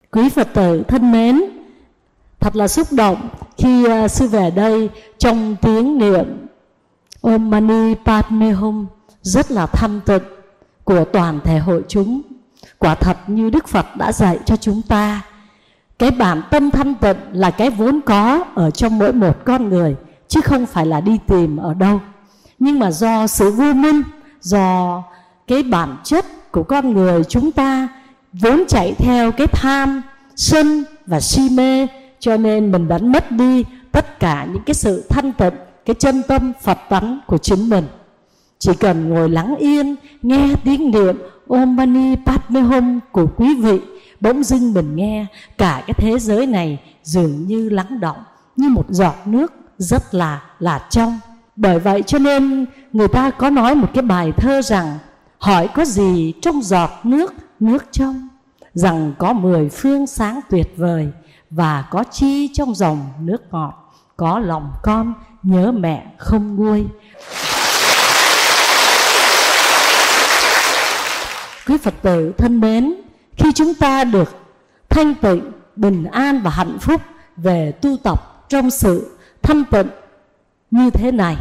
Quý Phật tử thân mến, thật là xúc động khi sư về đây trong tiếng niệm Om Mani Padme Hum rất là thanh tịnh của toàn thể hội chúng. Quả thật như Đức Phật đã dạy cho chúng ta, cái bản tâm thanh tịnh là cái vốn có ở trong mỗi một con người, chứ không phải là đi tìm ở đâu. Nhưng mà do sự vô minh, do cái bản chất của con người chúng ta vốn chạy theo cái tham, sân và si mê, cho nên mình đã mất đi tất cả những cái sự thanh tịnh, cái chân tâm Phật tánh của chính mình. Chỉ cần ngồi lắng yên, nghe tiếng niệm Om Mani Padme Hum của quý vị, bỗng dưng mình nghe cả cái thế giới này dường như lắng động như một giọt nước rất là trong. Bởi vậy cho nên người ta có nói một cái bài thơ rằng: hỏi có gì trong giọt nước, nước trong, rằng có 10 phương sáng tuyệt vời, và có chi trong dòng nước ngọt, có lòng con nhớ mẹ không nguôi. Quý Phật tử thân mến, khi chúng ta được thanh tịnh, bình an và hạnh phúc về tu tập trong sự thanh tịnh như thế này,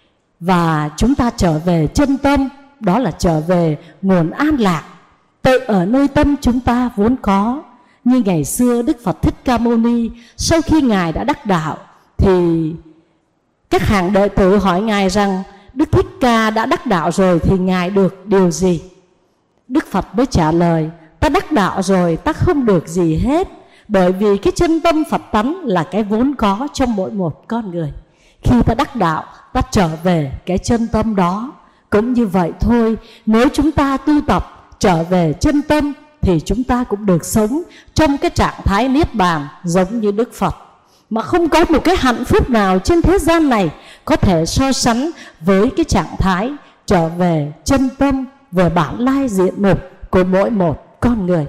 và chúng ta trở về chân tâm, đó là trở về nguồn an lạc tự ở nơi tâm chúng ta vốn có. Như ngày xưa Đức Phật Thích Ca Mâu Ni, sau khi Ngài đã đắc đạo thì các hàng đệ tử hỏi Ngài rằng: Đức Thích Ca đã đắc đạo rồi thì Ngài được điều gì? Đức Phật mới trả lời: ta đắc đạo rồi, ta không được gì hết, bởi vì cái chân tâm Phật tánh là cái vốn có trong mỗi một con người. Khi ta đắc đạo, ta trở về cái chân tâm đó. Cũng như vậy thôi, nếu chúng ta tu tập trở về chân tâm thì chúng ta cũng được sống trong cái trạng thái niết bàn giống như Đức Phật. Mà không có một cái hạnh phúc nào trên thế gian này có thể so sánh với cái trạng thái trở về chân tâm, về bản lai diện mục của mỗi một con người.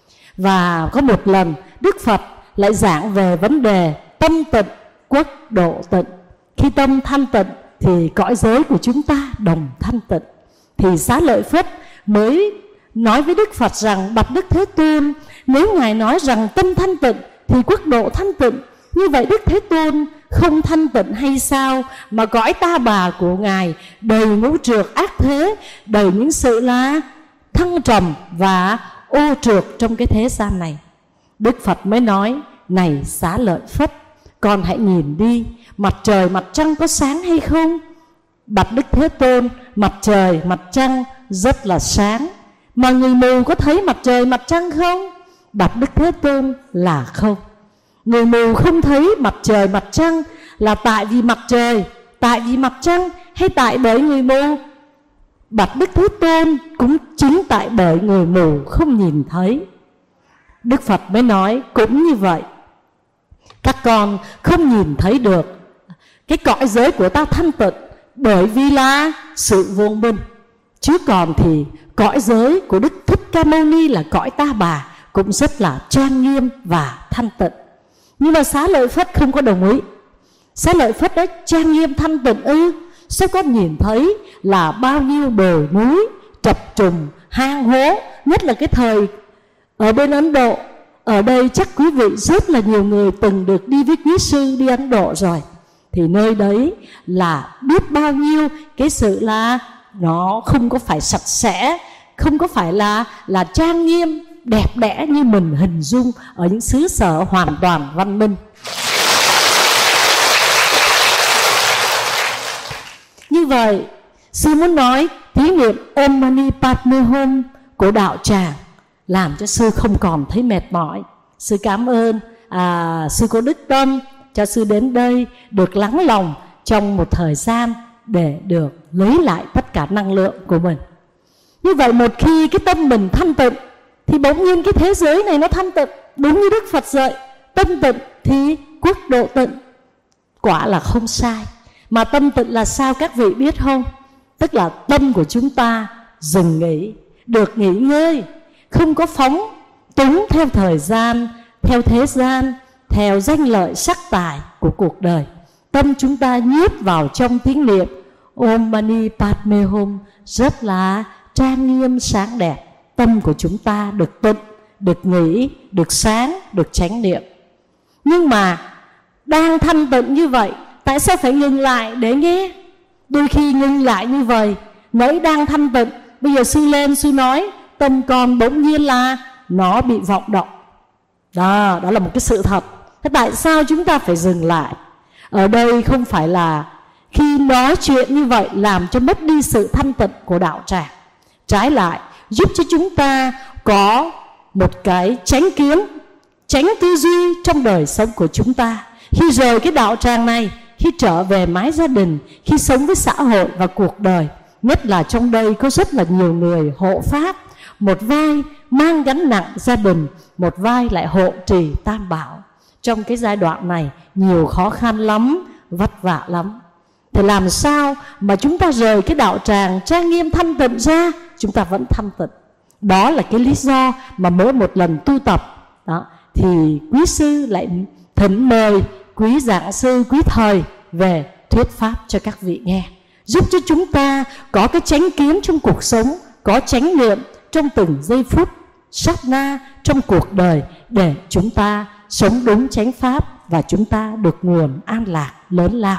Và có một lần Đức Phật lại giảng về vấn đề tâm tịnh, quốc độ tịnh. Khi tâm thanh tịnh thì cõi giới của chúng ta đồng thanh tịnh. Thì Xá Lợi Phất mới nói với Đức Phật rằng: bạch Đức Thế Tôn, nếu Ngài nói rằng tâm thanh tịnh thì quốc độ thanh tịnh, như vậy Đức Thế Tôn không thanh tịnh hay sao mà cõi ta bà của Ngài đầy ngũ trược ác thế, đầy những sự là thăng trầm và ô trược trong cái thế gian này. Đức Phật mới nói: này Xá Lợi Phất, con hãy nhìn đi, mặt trời mặt trăng có sáng hay không? Bạch Đức Thế Tôn, mặt trời mặt trăng rất là sáng. Mà người mù có thấy mặt trời mặt trăng không? Bạch Đức Thế Tôn là không. Người mù không thấy mặt trời mặt trăng là tại vì mặt trời, tại vì mặt trăng, hay tại bởi người mù? Bạch Đức Thế Tôn, cũng chính tại bởi người mù không nhìn thấy. Đức Phật mới nói: cũng như vậy, các con không nhìn thấy được cái cõi giới của ta thanh tịnh bởi vì là sự vô minh. Chứ còn thì cõi giới của Đức Thích Ca Mâu Ni là cõi ta bà cũng rất là trang nghiêm và thanh tịnh. Nhưng mà Xá Lợi Phất không có đồng ý. Xá Lợi Phất đấy, trang nghiêm thanh tịnh ư? Sao con nhìn thấy là bao nhiêu đồi núi trập trùng, hang hố, nhất là cái thời ở bên Ấn Độ. Ở đây chắc quý vị rất là nhiều người từng được đi với quý sư đi Ấn Độ rồi. Thì nơi đấy là biết bao nhiêu cái sự là nó không có phải sạch sẽ, không có phải là trang nghiêm, đẹp đẽ như mình hình dung ở những xứ sở hoàn toàn văn minh. Như vậy, sư muốn nói thí niệm Om Mani Padme Hum của đạo tràng làm cho sư không còn thấy mệt mỏi. Sư cảm ơn sư có đức tâm cho sư đến đây được lắng lòng trong một thời gian để được lấy lại tất cả năng lượng của mình. Như vậy một khi cái tâm mình thanh tịnh thì bỗng nhiên cái thế giới này nó thanh tịnh. Đúng như Đức Phật dạy, tâm tịnh thì quốc độ tịnh. Quả là không sai. Mà tâm tịnh là sao các vị biết không? Tức là tâm của chúng ta dừng nghỉ, được nghỉ ngơi, không có phóng túng theo thời gian, theo thế gian, theo danh lợi sắc tài của cuộc đời. Tâm chúng ta nhiếp vào trong tiếng niệm Om Mani Padme Hum rất là trang nghiêm sáng đẹp. Tâm của chúng ta được tịnh, được nghỉ, được sáng, được chánh niệm. Nhưng mà đang thanh tịnh như vậy, tại sao phải ngừng lại để nghe? Đôi khi ngừng lại như vậy, nãy đang thanh tịnh, bây giờ sư lên sư nói, tâm con bỗng nhiên là nó bị vọng động. Đó là một cái sự thật. Thế tại sao chúng ta phải dừng lại? Ở đây không phải là khi nói chuyện như vậy làm cho mất đi sự thanh tịnh của đạo tràng. Trái lại, giúp cho chúng ta có một cái chánh kiến, tránh tư duy trong đời sống của chúng ta. Khi rời cái đạo tràng này, khi trở về mái gia đình, khi sống với xã hội và cuộc đời, nhất là trong đây có rất là nhiều người hộ pháp, một vai mang gánh nặng gia đình, một vai lại hộ trì tam bảo. Trong cái giai đoạn này nhiều khó khăn lắm, vất vả lắm. Thì làm sao mà chúng ta rời cái đạo tràng trang nghiêm thanh tịnh ra, chúng ta vẫn thanh tịnh. Đó là cái lý do mà mỗi một lần tu tập đó, thì quý sư lại thỉnh mời quý giảng sư, quý thầy về thuyết pháp cho các vị nghe, giúp cho chúng ta có cái chánh kiến trong cuộc sống, có chánh niệm trong từng giây phút sát na trong cuộc đời, để chúng ta sống đúng chánh pháp và chúng ta được nguồn an lạc lớn lao.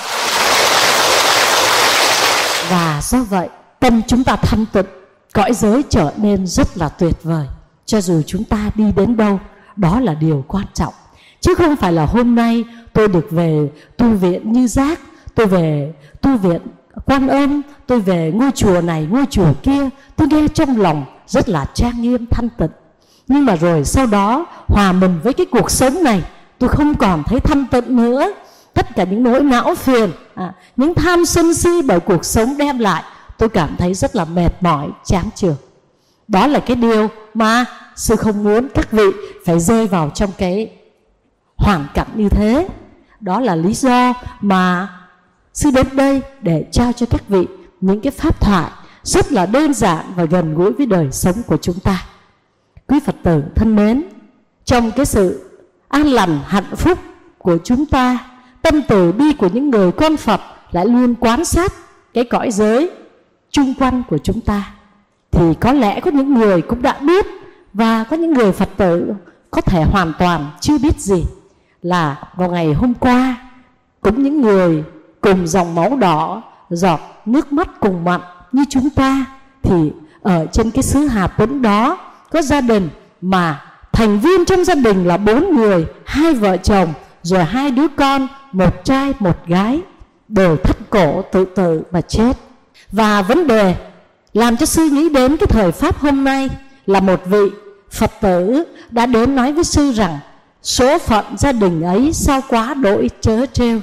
Và do vậy tâm chúng ta thanh tịnh, cõi giới trở nên rất là tuyệt vời. Cho dù chúng ta đi đến đâu, đó là điều quan trọng. Chứ không phải là hôm nay tôi được về tu viện Như Giác, tôi về tu viện Quan Âm, tôi về ngôi chùa này, ngôi chùa kia, tôi nghe trong lòng rất là trang nghiêm thanh tịnh. Nhưng mà rồi sau đó hòa mình với cái cuộc sống này, tôi không còn thấy thanh tịnh nữa. Tất cả những nỗi não phiền, những tham sân si bởi cuộc sống đem lại, tôi cảm thấy rất là mệt mỏi, chán chường. Đó là cái điều mà sư không muốn các vị phải rơi vào trong cái hoàn cảnh như thế. Đó là lý do mà sư đến đây để trao cho các vị những cái pháp thoại rất là đơn giản và gần gũi với đời sống của chúng ta. Quý Phật tử thân mến, trong cái sự an lành hạnh phúc của chúng ta, tâm từ bi của những người con Phật lại luôn quan sát cái cõi giới chung quanh của chúng ta, thì có lẽ có những người cũng đã biết, và có những người Phật tử có thể hoàn toàn chưa biết gì, là vào ngày hôm qua cũng những người cùng dòng máu đỏ, giọt nước mắt cùng mặn như chúng ta, thì ở trên cái xứ Hà Tĩnh đó có gia đình mà thành viên trong gia đình là 4 người, 2 vợ chồng, rồi 2 đứa con, 1 trai 1 gái, đều thắt cổ tự tử mà chết. Và vấn đề làm cho sư nghĩ đến cái thời pháp hôm nay là một vị Phật tử đã đến nói với sư rằng số phận gia đình ấy sao quá đổi trớ trêu.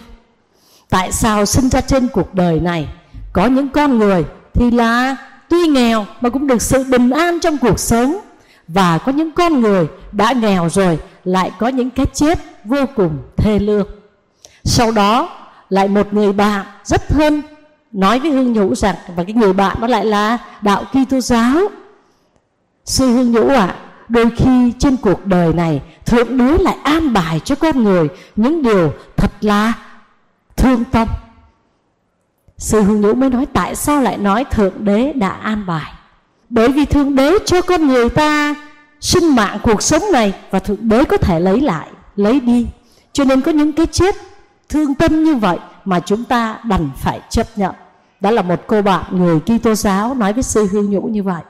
Tại sao sinh ra trên cuộc đời này có những con người thì là tuy nghèo mà cũng được sự bình an trong cuộc sống, và có những con người đã nghèo rồi lại có những cái chết vô cùng thê lương. Sau đó lại một người bạn rất thân nói với Hương Nhũ rằng, và cái người bạn đó lại là đạo Kitô giáo: sư Hương Nhũ ạ, đôi khi trên cuộc đời này Thượng Đế lại an bài cho con người những điều thật là thương tâm. Sư Hương Nhũ mới nói tại sao lại nói Thượng Đế đã an bài? Bởi vì Thượng Đế cho con người ta sinh mạng cuộc sống này, và Thượng Đế có thể lấy lại, lấy đi. Cho nên có những cái chết thương tâm như vậy mà chúng ta đành phải chấp nhận. Đó là một cô bạn người Kitô giáo nói với sư Hương Nhũ như vậy.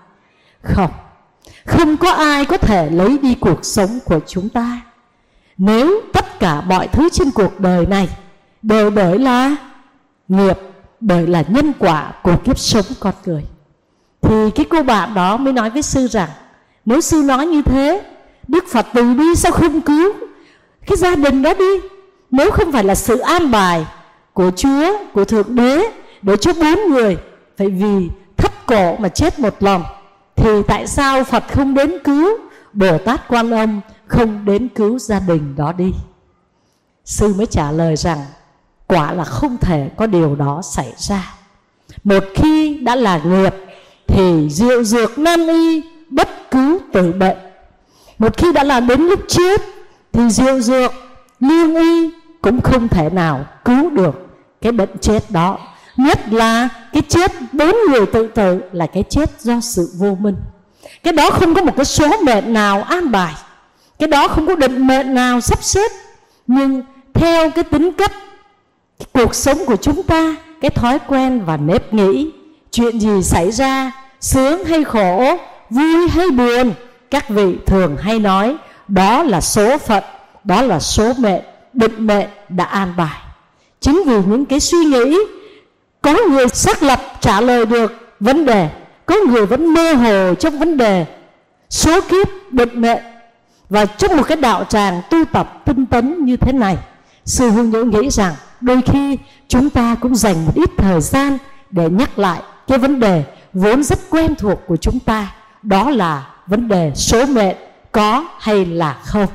Không có ai có thể lấy đi cuộc sống của chúng ta. Nếu tất cả mọi thứ trên cuộc đời này đều bởi là nghiệp, bởi là nhân quả của kiếp sống con người, thì cái cô bạn đó mới nói với sư rằng, nếu sư nói như thế, Đức Phật từ bi sao không cứu cái gia đình đó đi? Nếu không phải là sự an bài của Chúa, của Thượng Đế để cho 4 người phải vì thắt cổ mà chết một lần, thì tại sao Phật không đến cứu, Bồ Tát Quan Âm không đến cứu gia đình đó đi? Sư mới trả lời rằng quả là không thể có điều đó xảy ra. Một khi đã là nghiệp thì diệu dược nan y bất cứu tử bệnh. Một khi đã là đến lúc chết thì diệu dược lương y cũng không thể nào cứu được cái bệnh chết đó. Nhất là cái chết 4 người tự tử là cái chết do sự vô minh. Cái đó không có một cái số mệnh nào an bài, cái đó không có định mệnh nào sắp xếp. Nhưng theo cái tính cách cuộc sống của chúng ta, cái thói quen và nếp nghĩ, chuyện gì xảy ra, sướng hay khổ, vui hay buồn, các vị thường hay nói đó là số phận, đó là số mệnh, định mệnh đã an bài. Chính vì những cái suy nghĩ, có người xác lập trả lời được vấn đề, có người vẫn mơ hồ trong vấn đề số kiếp định mệnh. Và trong một cái đạo tràng tu tập tinh tấn như thế này, sư Hương Nhớ nghĩ rằng đôi khi chúng ta cũng dành một ít thời gian để nhắc lại cái vấn đề vốn rất quen thuộc của chúng ta, đó là vấn đề số mệnh có hay là không.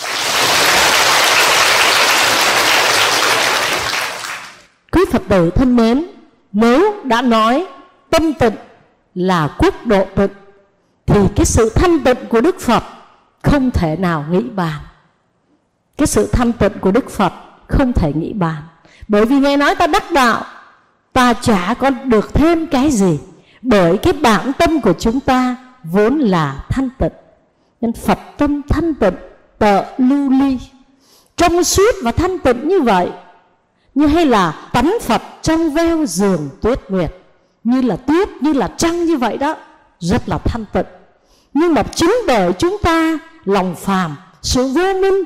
Quý Phật tử thân mến, nếu đã nói tâm tịnh là quốc độ tịnh, thì cái sự thanh tịnh của Đức Phật không thể nào nghĩ bàn. Cái sự thanh tịnh của Đức Phật không thể nghĩ bàn. Bởi vì Ngài nói ta đắc đạo, ta chả có được thêm cái gì, bởi cái bản tâm của chúng ta vốn là thanh tịnh. Nên Phật tâm thanh tịnh tợ lưu ly, trong suốt và thanh tịnh như vậy, như hay là tánh Phật trong veo giường tuyết nguyệt, như là tuyết, như là trăng như vậy đó, rất là thanh tịnh. Nhưng mà chính bởi chúng ta lòng phàm, sự vô minh,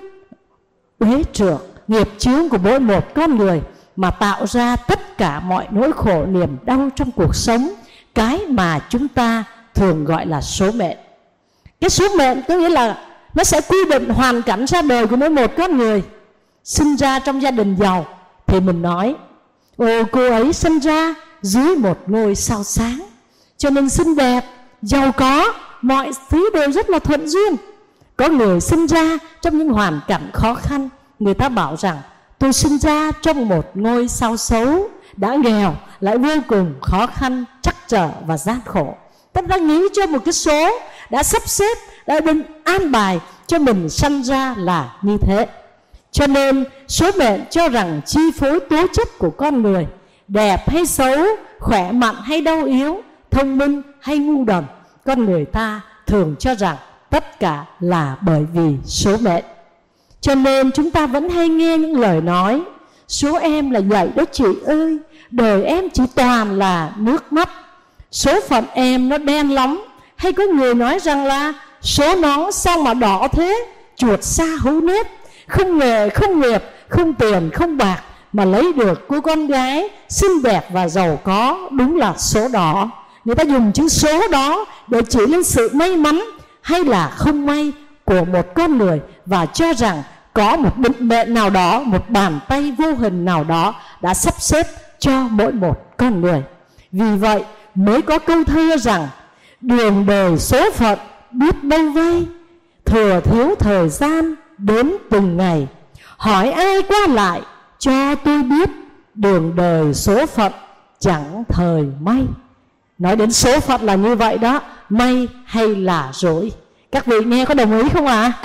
uế trượt, nghiệp chướng của mỗi một con người mà tạo ra tất cả mọi nỗi khổ niềm đau trong cuộc sống, cái mà chúng ta thường gọi là số mệnh. Cái số mệnh có nghĩa là nó sẽ quy định hoàn cảnh ra đời của mỗi một con người. Sinh ra trong gia đình giàu thì mình nói ồ, cô ấy sinh ra dưới một ngôi sao sáng, cho nên xinh đẹp, giàu có, mọi thứ đều rất là thuận duyên. Có người sinh ra trong những hoàn cảnh khó khăn, người ta bảo rằng tôi sinh ra trong một ngôi sao xấu, đã nghèo lại vô cùng khó khăn, trắc trở và gian khổ. Ta đã nghĩ cho một cái số, đã sắp xếp, đã định an bài cho mình sanh ra là như thế. Cho nên số mệnh cho rằng chi phối tố chất của con người, đẹp hay xấu, khỏe mạnh hay đau yếu, thông minh hay ngu đần, con người ta thường cho rằng tất cả là bởi vì số mệnh. Cho nên chúng ta vẫn hay nghe những lời nói số em là vậy đó chị ơi, đời em chỉ toàn là nước mắt, số phận em nó đen lắm. Hay có người nói rằng là số nó sao mà đỏ thế, chuột xa hữu nếp, không nghề, không nghiệp, không tiền, không bạc mà lấy được cô con gái xinh đẹp và giàu có, đúng là số đỏ. Người ta dùng chữ số đó để chỉ lên sự may mắn hay là không may của một con người, và cho rằng có một định mệnh nào đó, một bàn tay vô hình nào đó đã sắp xếp cho mỗi một con người. Vì vậy mới có câu thơ rằng đường đời số phận biết đâu vây, thừa thiếu thời gian đến từng ngày, hỏi ai qua lại cho tôi biết, đường đời số phận chẳng thời may. Nói đến số phận là như vậy đó, may hay là rủi. Các vị nghe có đồng ý không ạ?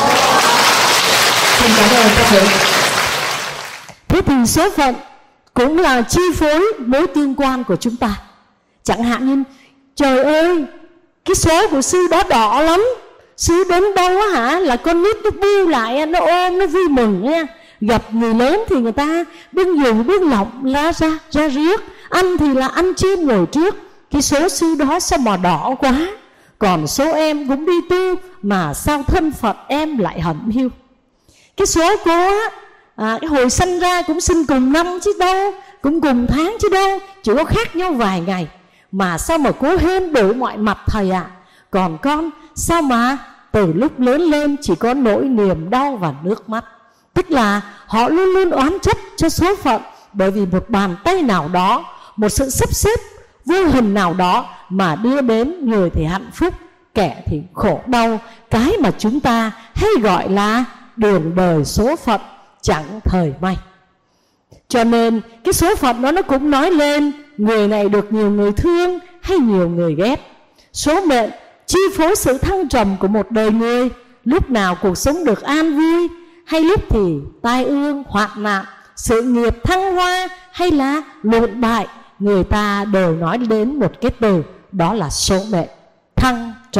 Xin cảm ơn các vị. Thế thì số phận cũng là chi phối mối tương quan của chúng ta. Chẳng hạn như trời ơi, cái số của sư đó đỏ lắm, sư đến đâu á hả là con nít nó bu lại, nó ôm, nó vui mừng nha. Gặp người lớn thì người ta bưng dùng bưng lọng ra riết, ăn thì là ăn trên ngồi trước. Cái số sư đó sao mà đỏ quá, còn số em cũng đi tu mà sao thân phận em lại hẩm hiu. Cái số cô á, cái hồi sanh ra cũng sinh cùng năm chứ đâu, cũng cùng tháng chứ đâu, chỉ có khác nhau vài ngày, mà sao mà cố hên đủ mọi mặt thầy ạ. Còn con sao mà từ lúc lớn lên chỉ có nỗi niềm đau và nước mắt. Tức là họ luôn luôn oán trách cho số phận, bởi vì một bàn tay nào đó, một sự sắp xếp vô hình nào đó mà đưa đến người thì hạnh phúc, kẻ thì khổ đau. Cái mà chúng ta hay gọi là đường đời số phận chẳng thời may. Cho nên cái số phận đó nó cũng nói lên người này được nhiều người thương hay nhiều người ghét. Số mệnh chi phối sự thăng trầm của một đời người, lúc nào cuộc sống được an vui, hay lúc thì tai ương hoạn nạn, sự nghiệp thăng hoa hay là lụn bại, người ta đều nói đến một cái từ, đó là số mệnh thăng trầm.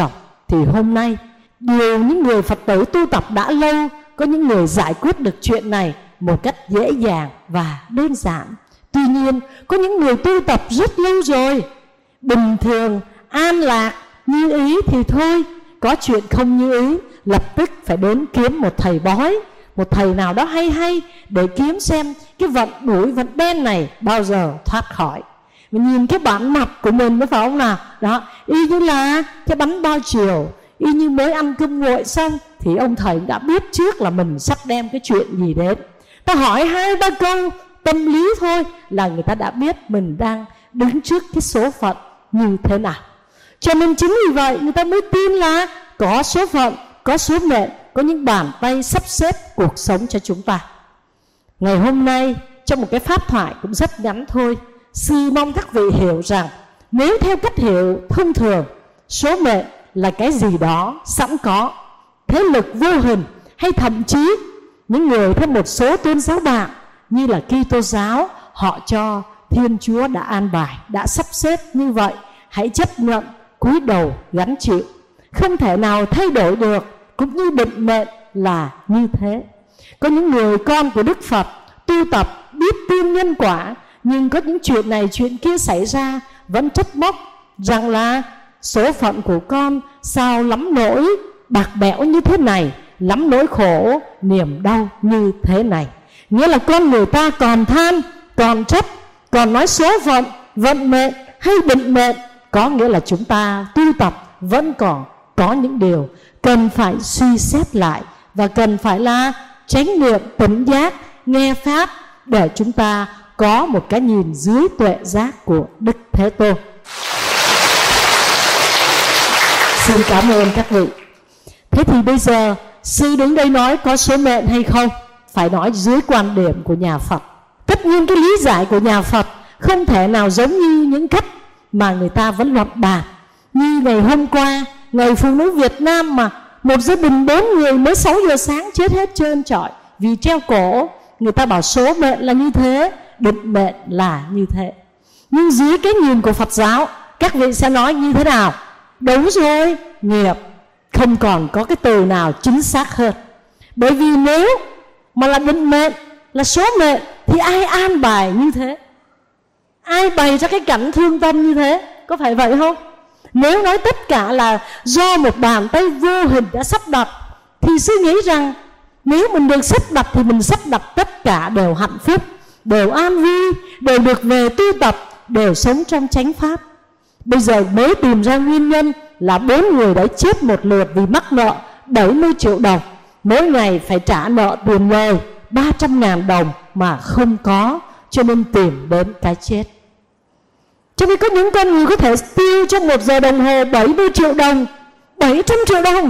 thì hôm nay điều những người Phật tử tu tập đã lâu, có những người giải quyết được chuyện này một cách dễ dàng và đơn giản. Tuy nhiên có những người tu tập rất lâu rồi, bình thường an lạc như ý thì thôi, có chuyện không như ý lập tức phải đến kiếm một thầy bói, một thầy nào đó hay để kiếm xem cái vận đuổi vận đen này bao giờ thoát khỏi. Mình nhìn cái bản mặt của mình nó phải không nào? Đó, y như là cái bánh bao chiều, y như mới ăn cơm nguội xong thì ông thầy đã biết trước là mình sắp đem cái chuyện gì đến. Ta hỏi 2-3 câu tâm lý thôi là người ta đã biết mình đang đứng trước cái số phận như thế nào. Cho nên chính vì vậy người ta mới tin là có số phận, có số mệnh, có những bàn tay sắp xếp cuộc sống cho chúng ta. Ngày hôm nay trong một cái pháp thoại cũng rất ngắn thôi, sư mong các vị hiểu rằng nếu theo cách hiểu thông thường, số mệnh là cái gì đó sẵn có, thế lực vô hình, hay thậm chí những người theo một số tôn giáo bạn như là Kitô giáo, họ cho Thiên Chúa đã an bài, đã sắp xếp như vậy, hãy chấp nhận, cúi đầu gánh chịu, không thể nào thay đổi được, cũng như định mệnh là như thế. Có những người con của Đức Phật tu tập biết tin nhân quả, nhưng có những chuyện này chuyện kia xảy ra vẫn trách móc rằng là số phận của con sao lắm nỗi bạc bẽo như thế này, lắm nỗi khổ niềm đau như thế này. Nghĩa là con người ta còn than, còn trách, còn nói số phận, vận mệnh hay định mệnh, có nghĩa là chúng ta tu tập vẫn còn có những điều cần phải suy xét lại, và cần phải là chánh niệm tỉnh giác, nghe pháp để chúng ta có một cái nhìn dưới tuệ giác của Đức Thế Tôn. Xin cảm ơn các vị. Thế thì bây giờ sư đứng đây nói có số mệnh hay không, phải nói dưới quan điểm của nhà Phật. Tất nhiên cái lý giải của nhà Phật không thể nào giống như những cách mà người ta vẫn luận bàn. Như ngày hôm qua, ngày phụ nữ Việt Nam mà một gia đình 4 người mới 6 giờ sáng chết hết trơn trọi vì treo cổ. Người ta bảo số mệnh là như thế, định mệnh là như thế. Nhưng dưới cái nhìn của Phật giáo, các vị sẽ nói như thế nào? Đúng rồi, nghiệp. Không còn có cái từ nào chính xác hơn. Bởi vì nếu mà là định mệnh, là số mệnh, thì ai an bài như thế? Ai bày ra cái cảnh thương tâm như thế? Có phải vậy không? Nếu nói tất cả là do một bàn tay vô hình đã sắp đặt, thì sư nghĩ rằng nếu mình được sắp đặt thì mình sắp đặt tất cả đều hạnh phúc, đều an vui, đều được về tu tập, đều sống trong chánh pháp. Bây giờ mới tìm ra nguyên nhân là 4 người đã chết một lượt vì mắc nợ 70 triệu đồng. Mỗi ngày phải trả nợ tiền lời 300.000 đồng mà không có, cho nên tìm đến cái chết. Cho nên có những con người có thể tiêu trong 1 giờ đồng hồ 70 triệu đồng, 700 triệu đồng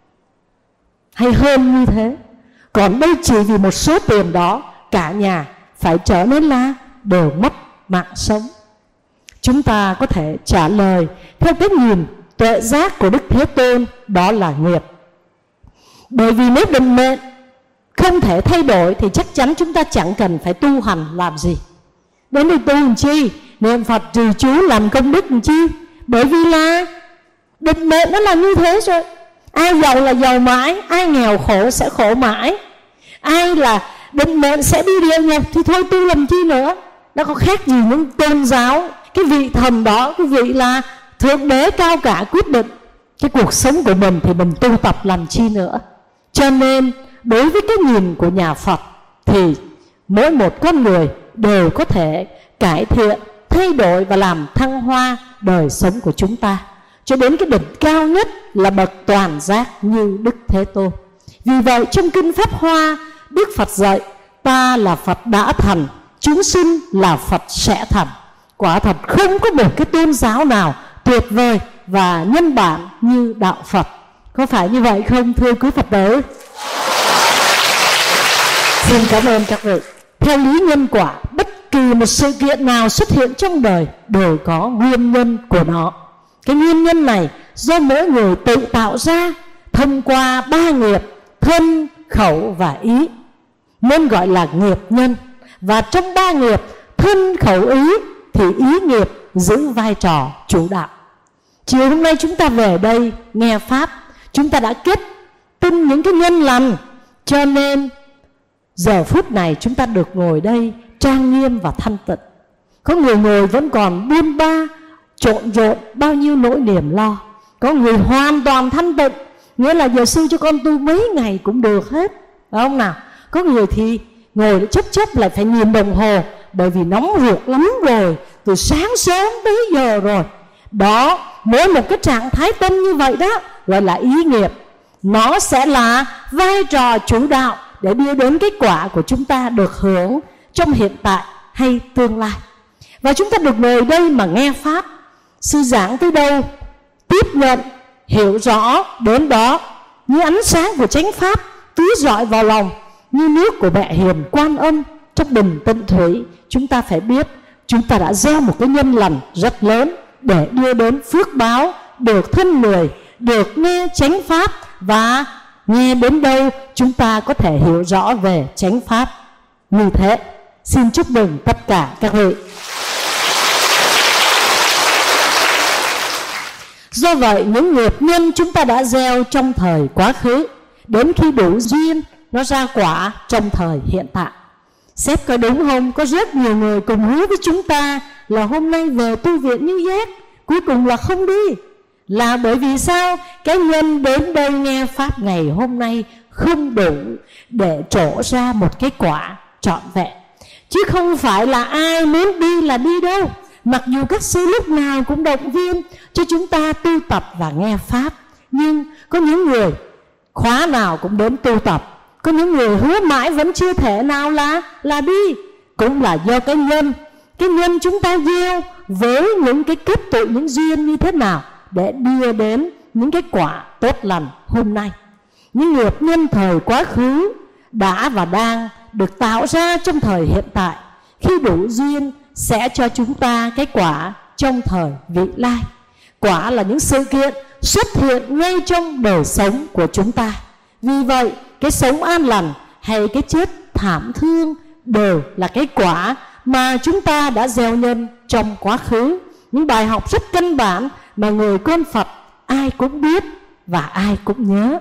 hay hơn như thế. Còn đây chỉ vì một số tiền đó, cả nhà phải trở nên là đều mất mạng sống. Chúng ta có thể trả lời theo cái nhìn tuệ giác của Đức Thế Tôn, đó là nghiệp. Bởi vì nếu định mệnh không thể thay đổi thì chắc chắn chúng ta chẳng cần phải tu hành làm gì. Đến đây tu làm chi? Niệm Phật trì chú làm công đức làm chi? Bởi vì là định mệnh nó là như thế rồi. Ai giàu là giàu mãi, ai nghèo khổ sẽ khổ mãi. Ai là định mệnh sẽ đi địa ngục thì thôi tu làm chi nữa. Nó có khác gì những tôn giáo, cái vị thần đó, cái vị là thượng đế cao cả quyết định cái cuộc sống của mình thì mình tu tập làm chi nữa. Cho nên đối với cái nhìn của nhà Phật thì mỗi một con người đều có thể cải thiện, thay đổi và làm thăng hoa đời sống của chúng ta cho đến cái đỉnh cao nhất là bậc toàn giác như Đức Thế Tôn. Vì vậy trong Kinh Pháp Hoa, Đức Phật dạy ta là Phật đã thành, chúng sinh là Phật sẽ thành. Quả thật không có một cái tôn giáo nào tuyệt vời và nhân bản như đạo Phật. Có phải như vậy không thưa quý Phật tử? Xin cảm ơn các vị. Theo lý nhân quả, bất kỳ một sự kiện nào xuất hiện trong đời đều có nguyên nhân của nó. Cái nguyên nhân này do mỗi người tự tạo ra thông qua 3 nghiệp: thân, khẩu và ý, nên gọi là nghiệp nhân. Và trong 3 nghiệp thân, khẩu, ý thì ý nghiệp giữ vai trò chủ đạo. Chiều hôm nay chúng ta về đây nghe Pháp, chúng ta đã kết tinh những cái nhân lành. Cho nên giờ phút này chúng ta được ngồi đây trang nghiêm và thanh tịnh. Có người ngồi vẫn còn buôn ba, trộn rộn bao nhiêu nỗi niềm lo. Có người hoàn toàn thanh tịnh, nghĩa là giờ sư cho con tu mấy ngày cũng được hết, phải không nào? Có người thì ngồi chấp lại phải nhìn đồng hồ, bởi vì nóng ruột lắm rồi, từ sáng sớm tới giờ rồi. Đó, mỗi một cái trạng thái tâm như vậy đó gọi là ý nghiệp. Nó sẽ là vai trò chủ đạo để đưa đến kết quả của chúng ta được hưởng trong hiện tại hay tương lai. Và chúng ta được ngồi đây mà nghe Pháp, sư giảng tới đâu tiếp nhận, hiểu rõ đến đó, như ánh sáng của chánh Pháp tưới rọi vào lòng, như nước của mẹ hiền Quan Âm trong bình tịnh thủy. Chúng ta phải biết chúng ta đã gieo một cái nhân lành rất lớn để đưa đến phước báo, được thân người, được nghe chánh Pháp. Và nghe đến đâu chúng ta có thể hiểu rõ về chánh Pháp. Như thế, xin chúc mừng tất cả các vị. Do vậy, những nghiệp nhân chúng ta đã gieo trong thời quá khứ, đến khi đủ duyên nó ra quả trong thời hiện tại. Xét có đúng không? Có rất nhiều người cùng hứa với chúng ta là hôm nay về tu viện Như Giác, cuối cùng là không đi. Là bởi vì sao? Cái nhân đến đây nghe Pháp ngày hôm nay không đủ để trổ ra một cái quả trọn vẹn. Chứ không phải là ai muốn đi là đi đâu. Mặc dù các sư lúc nào cũng động viên cho chúng ta tu tập và nghe Pháp, nhưng có những người khóa nào cũng đến tu tập, có những người hứa mãi vẫn chưa thể nào là đi. Cũng là do cái nhân chúng ta gieo với những cái kết tụ, những duyên như thế nào để đưa đến những cái quả tốt lành hôm nay. Những nghiệp nhân thời quá khứ đã và đang được tạo ra trong thời hiện tại, khi đủ duyên sẽ cho chúng ta cái quả trong thời vị lai. Quả là những sự kiện xuất hiện ngay trong đời sống của chúng ta. Vì vậy, cái sống an lành hay cái chết thảm thương đều là cái quả mà chúng ta đã gieo nhân trong quá khứ. Những bài học rất căn bản mà người con Phật ai cũng biết và ai cũng nhớ.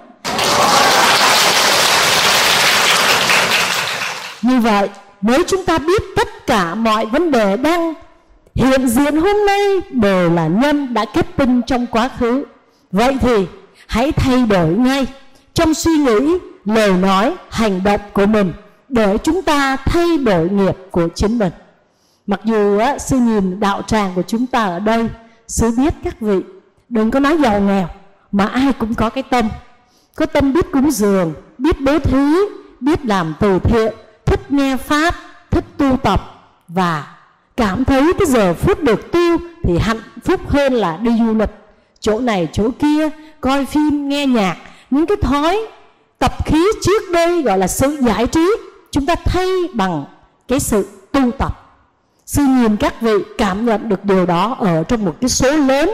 Như vậy, nếu chúng ta biết tất cả mọi vấn đề đang hiện diện hôm nay đều là nhân đã kết tinh trong quá khứ, vậy thì hãy thay đổi ngay trong suy nghĩ, lời nói, hành động của mình để chúng ta thay đổi nghiệp của chính mình. Mặc dù sư nhìn đạo tràng của chúng ta ở đây, sư biết các vị đừng có nói giàu nghèo, mà ai cũng có cái tâm. Có tâm biết cúng dường, biết bố thí, biết làm từ thiện, thích nghe Pháp, thích tu tập, và cảm thấy cái giờ phút được tu thì hạnh phúc hơn là đi du lịch chỗ này chỗ kia, coi phim, nghe nhạc. Những cái thói tập khí trước đây gọi là sự giải trí, chúng ta thay bằng cái sự tu tập. Sư nhìn các vị cảm nhận được điều đó ở trong một cái số lớn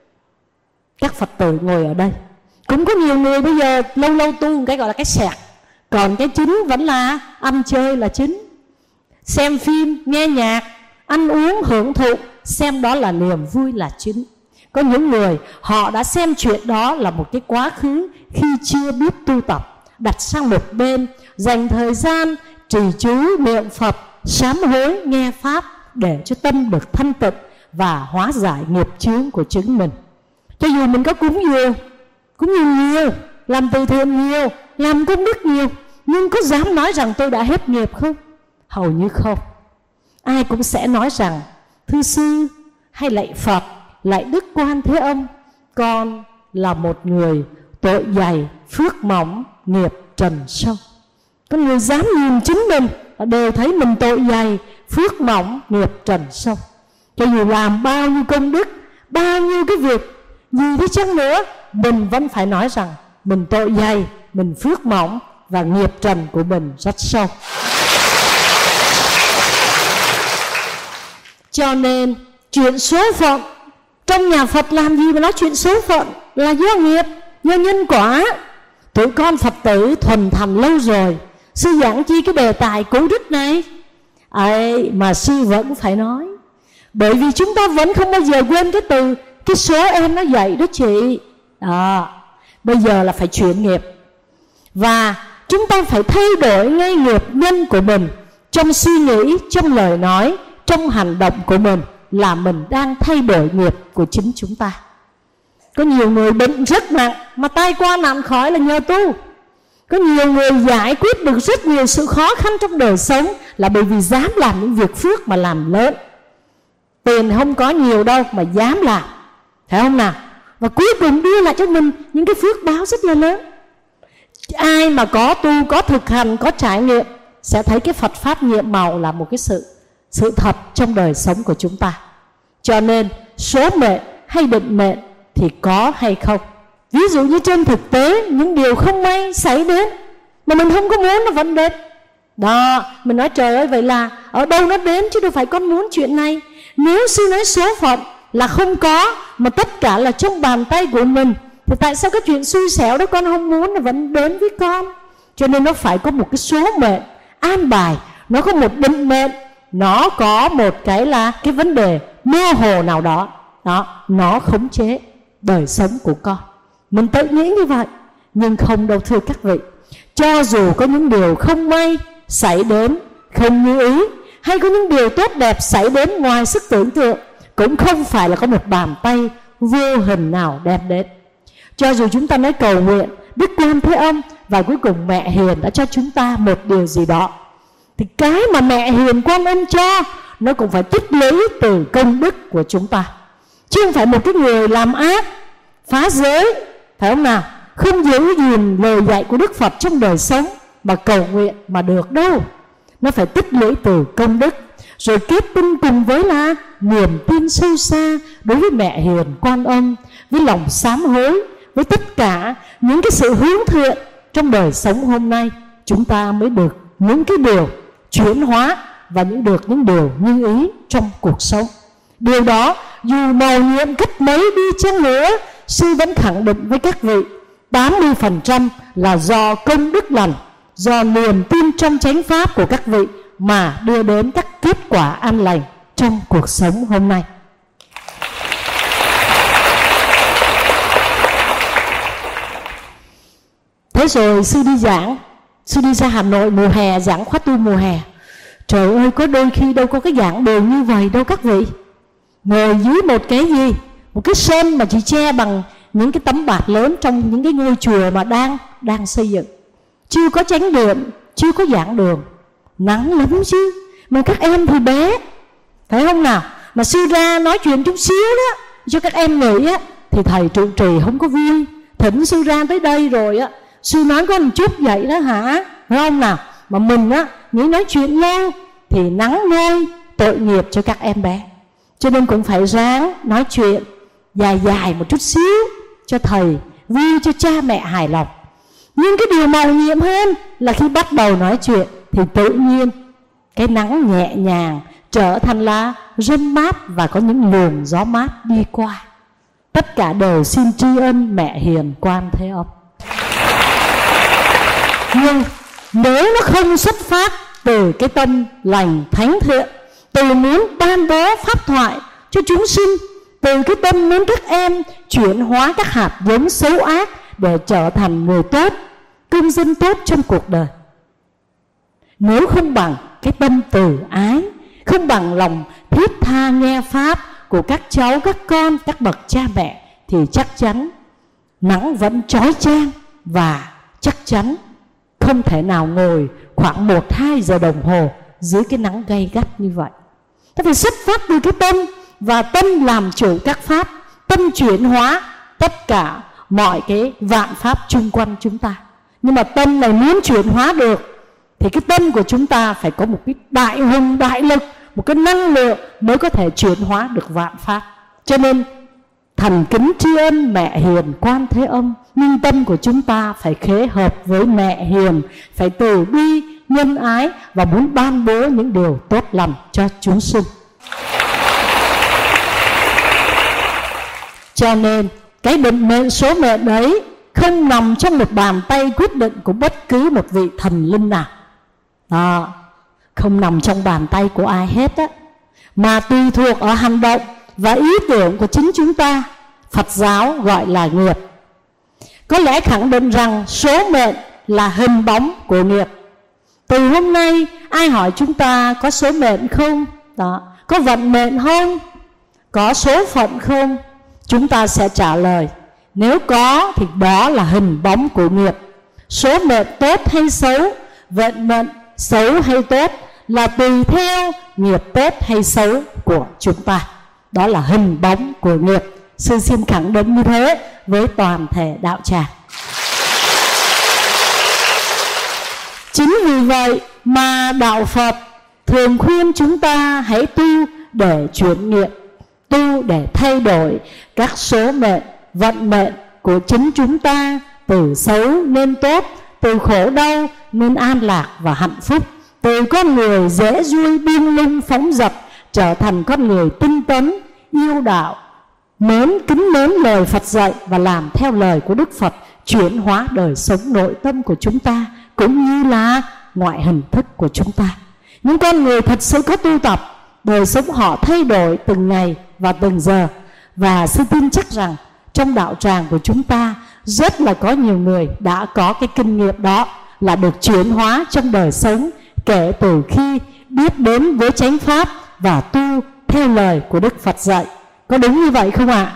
các Phật tử ngồi ở đây. Cũng có nhiều người bây giờ lâu lâu tu một cái gọi là cái sẹt, còn cái chính vẫn là ăn chơi là chính. Xem phim, nghe nhạc, ăn uống, hưởng thụ, xem đó là niềm vui là chính. Có những người họ đã xem chuyện đó là một cái quá khứ khi chưa biết tu tập, đặt sang một bên, dành thời gian trì chú, niệm Phật, sám hối, nghe Pháp để cho tâm được thanh tịnh và hóa giải nghiệp chướng của chính mình. Cho dù mình có cúng nhiều, làm từ thiện nhiều, làm công đức nhiều, nhưng có dám nói rằng tôi đã hết nghiệp không? Hầu như không. Ai cũng sẽ nói rằng thưa sư, hay lạy Phật, lạy Đức Quan Thế Âm, con là một người tội dày, phước mỏng, nghiệp trần sâu. Có người dám nhìn chính mình đều thấy mình tội dày, phước mỏng, nghiệp trần sâu. Cho dù làm bao nhiêu công đức, bao nhiêu cái việc gì đi chăng nữa, mình vẫn phải nói rằng mình tội dày, mình phước mỏng và nghiệp trần của mình rất sâu. Cho nên chuyện số phận trong nhà Phật làm gì mà nói chuyện số phận, là do nghiệp, do nhân quả. Tụi con Phật tử thuần thành lâu rồi, sư giảng chi cái đề tài cũ đức này ấy mà sư vẫn phải nói, bởi vì chúng ta vẫn không bao giờ quên cái từ cái số em nó vậy đó chị. Bây giờ là phải chuyển nghiệp. Và chúng ta phải thay đổi ngay nghiệp nhân của mình, trong suy nghĩ, trong lời nói, trong hành động của mình, là mình đang thay đổi nghiệp của chính chúng ta. Có nhiều người bệnh rất nặng mà tai qua nạn khỏi là nhờ tu. Có nhiều người giải quyết được rất nhiều sự khó khăn trong đời sống là bởi vì dám làm những việc phước mà làm lớn. Tiền không có nhiều đâu mà dám làm, phải không nào? Và cuối cùng đưa lại cho mình những cái phước báo rất là lớn. Ai mà có tu, có thực hành, có trải nghiệm sẽ thấy cái Phật Pháp nhiệm màu là một cái sự thật trong đời sống của chúng ta. Cho nên số mệnh hay định mệnh thì có hay không. Ví dụ như trên thực tế, những điều không may xảy đến mà mình không có muốn nó vẫn đến. Đó, mình nói trời ơi, vậy là ở đâu nó đến chứ đâu phải con muốn chuyện này. Nếu sư nói số phận là không có, mà tất cả là trong bàn tay của mình, thì tại sao cái chuyện xui xẻo đó con không muốn nó vẫn đến với con? Cho nên nó phải có một cái số mệnh an bài, nó có một định mệnh, nó có một cái là cái vấn đề mơ hồ nào đó, nó khống chế đời sống của con. Mình tự nghĩ như vậy, nhưng không đâu thưa các vị. Cho dù có những điều không may xảy đến không như ý, hay có những điều tốt đẹp xảy đến ngoài sức tưởng tượng, cũng không phải là có một bàn tay vô hình nào đem đến. Cho dù chúng ta nói cầu nguyện Đức Quan Thế Âm, và cuối cùng mẹ hiền đã cho chúng ta một điều gì đó, thì cái mà mẹ hiền Quan Âm cho nó cũng phải tích lũy từ công đức của chúng ta, chứ không phải một cái người làm ác, phá giới, phải không nào, không giữ gìn lời dạy của Đức Phật trong đời sống mà cầu nguyện mà được đâu. Nó phải tích lũy từ công đức, rồi kết tinh cùng với là niềm tin sâu xa đối với mẹ hiền Quan Âm, với lòng sám hối, với tất cả những cái sự hướng thiện trong đời sống hôm nay, chúng ta mới được những cái điều chuyển hóa và những điều như ý trong cuộc sống. Điều đó dù màu nhiệm cách mấy đi chăng nữa, sư vẫn khẳng định với các vị 80% là do công đức lành, do niềm tin trong chánh pháp của các vị mà đưa đến các kết quả an lành trong cuộc sống hôm nay. Thế rồi sư đi giảng, sư đi ra Hà Nội mùa hè, giảng khóa tu mùa hè. Trời ơi, có đôi khi đâu có cái giảng đường như vậy đâu các vị. Ngồi dưới một cái gì, một cái sân mà chỉ che bằng những cái tấm bạt lớn trong những cái ngôi chùa mà đang xây dựng. Chưa có chánh điện, chưa có giảng đường, nắng lắm chứ. Mà các em thì bé, phải không nào? Mà sư ra nói chuyện chút xíu đó cho các em nghĩ á, thì thầy trụ trì không có vui. Thỉnh sư ra tới đây rồi á, sư nói có một chút vậy đó hả, phải không nào? Mà mình á, nghĩ nói chuyện nhau thì nắng nôi tội nghiệp cho các em bé. Cho nên cũng phải ráng nói chuyện dài một chút xíu cho thầy vui, cho cha mẹ hài lòng. Nhưng cái điều màu nhiệm hơn là khi bắt đầu nói chuyện thì tự nhiên cái nắng nhẹ nhàng trở thành là râm mát, và có những luồng gió mát đi qua. Tất cả đều xin tri ân mẹ hiền Quan Thế Âm. Nhưng nếu nó không xuất phát từ cái tâm lành thánh thiện, từ muốn ban bố pháp thoại cho chúng sinh, từ cái tâm muốn các em chuyển hóa các hạt giống xấu ác để trở thành người tốt, công dân tốt trong cuộc đời, nếu không bằng cái tâm từ ái, không bằng lòng thiết tha nghe pháp của các cháu, các con, các bậc cha mẹ, thì chắc chắn nắng vẫn chói chang, và chắc chắn không thể nào ngồi khoảng 1-2 giờ đồng hồ dưới cái nắng gay gắt như vậy. Ta phải xuất phát từ cái tâm, và tâm làm chủ các pháp, tâm chuyển hóa tất cả mọi cái vạn pháp chung quanh chúng ta. Nhưng mà tâm này muốn chuyển hóa được thì cái tâm của chúng ta phải có một cái đại hùng đại lực, một cái năng lượng mới có thể chuyển hóa được vạn pháp. Cho nên thành kính tri ân mẹ hiền Quan Thế Âm, nhưng tâm của chúng ta phải khế hợp với mẹ hiền, phải từ bi, nhân ái và muốn ban bố những điều tốt lành cho chúng sinh. Cho nên cái định mệnh số mệnh đấy không nằm trong một bàn tay quyết định của bất cứ một vị thần linh nào. Không nằm trong bàn tay của ai hết á, mà tùy thuộc ở hành động, và ý tưởng của chính chúng ta. Phật giáo gọi là nghiệp. Có lẽ khẳng định rằng số mệnh là hình bóng của nghiệp. Từ hôm nay ai hỏi chúng ta có số mệnh không? Đó. Có vận mệnh không? Có số phận không? Chúng ta sẽ trả lời nếu có thì đó là hình bóng của nghiệp. Số mệnh tốt hay xấu, vận mệnh xấu hay tốt là tùy theo nghiệp tốt hay xấu của chúng ta. Đó là hình bóng của nghiệp. Sư xin khẳng định như thế với toàn thể đạo tràng. Chính vì vậy mà đạo Phật thường khuyên chúng ta hãy tu để chuyển nghiệp, tu để thay đổi các số mệnh, vận mệnh của chính chúng ta, từ xấu nên tốt, từ khổ đau nên an lạc và hạnh phúc, từ con người dễ dui biên lung phóng dật trở thành con người tinh tấn, yêu đạo, kính mến lời Phật dạy và làm theo lời của Đức Phật, chuyển hóa đời sống nội tâm của chúng ta cũng như là ngoại hình thức của chúng ta. Những con người thật sự có tu tập, đời sống họ thay đổi từng ngày và từng giờ. Và sư tin chắc rằng trong đạo tràng của chúng ta rất là có nhiều người đã có cái kinh nghiệm đó, là được chuyển hóa trong đời sống kể từ khi biết đến với chánh pháp và tu theo lời của Đức Phật dạy. Có đúng như vậy không ạ?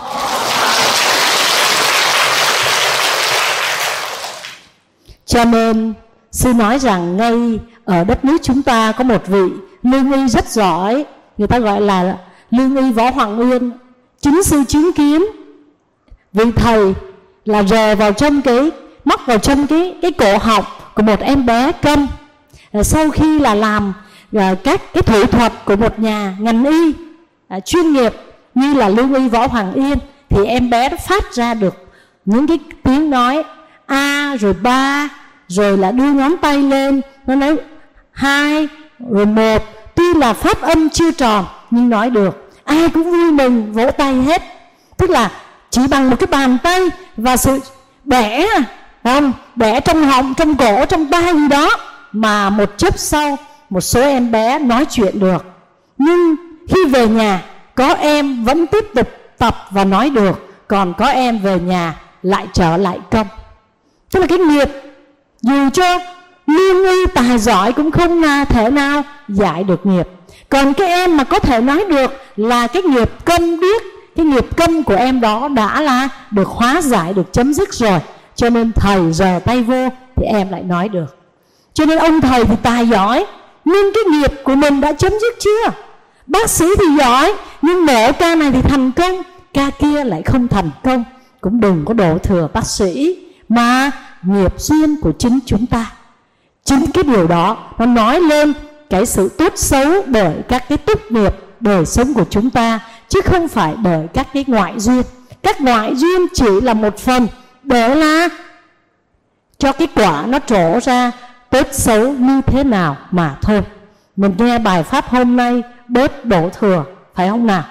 Cho nên sư nói rằng ngay ở đất nước chúng ta có một vị lương y rất giỏi, người ta gọi là lương y Võ Hoàng Uyên. Chính sư chứng kiến vị thầy là rờ vào trong móc vào trong cái cổ họng của một em bé câm. Sau khi là làm các cái thủ thuật của một nhà ngành y chuyên nghiệp như là lương y Võ Hoàng Yên, thì em bé nó phát ra được những cái tiếng nói A rồi 3, rồi là đưa ngón tay lên, nó nói 2 rồi 1. Tuy là phát âm chưa tròn nhưng nói được. Ai cũng vui mừng vỗ tay hết. Tức là chỉ bằng một cái bàn tay và sự bẻ, không? Bẻ trong họng, trong cổ, trong tai gì đó mà một chớp sau một số em bé nói chuyện được. Nhưng khi về nhà có em vẫn tiếp tục tập và nói được, còn có em về nhà lại trở lại câm. Tức là cái nghiệp dù cho lương y tài giỏi cũng không thể nào giải được nghiệp. Còn cái em mà có thể nói được là cái nghiệp câm điếc, cái nghiệp câm của em đó đã là được hóa giải, được chấm dứt rồi. Cho nên thầy giơ tay vô thì em lại nói được. Cho nên ông thầy thì tài giỏi, nhưng cái nghiệp của mình đã chấm dứt chưa? Bác sĩ thì giỏi, nhưng mổ ca này thì thành công, ca kia lại không thành công. Cũng đừng có đổ thừa bác sĩ, mà nghiệp duyên của chính chúng ta. Chính cái điều đó nó nói lên cái sự tốt xấu bởi các cái túc nghiệp đời sống của chúng ta, chứ không phải bởi các cái ngoại duyên. Các ngoại duyên chỉ là một phần để là cho cái quả nó trổ ra tốt xấu như thế nào mà thôi. Mình nghe bài pháp hôm nay bớt đổ thừa, phải không nào?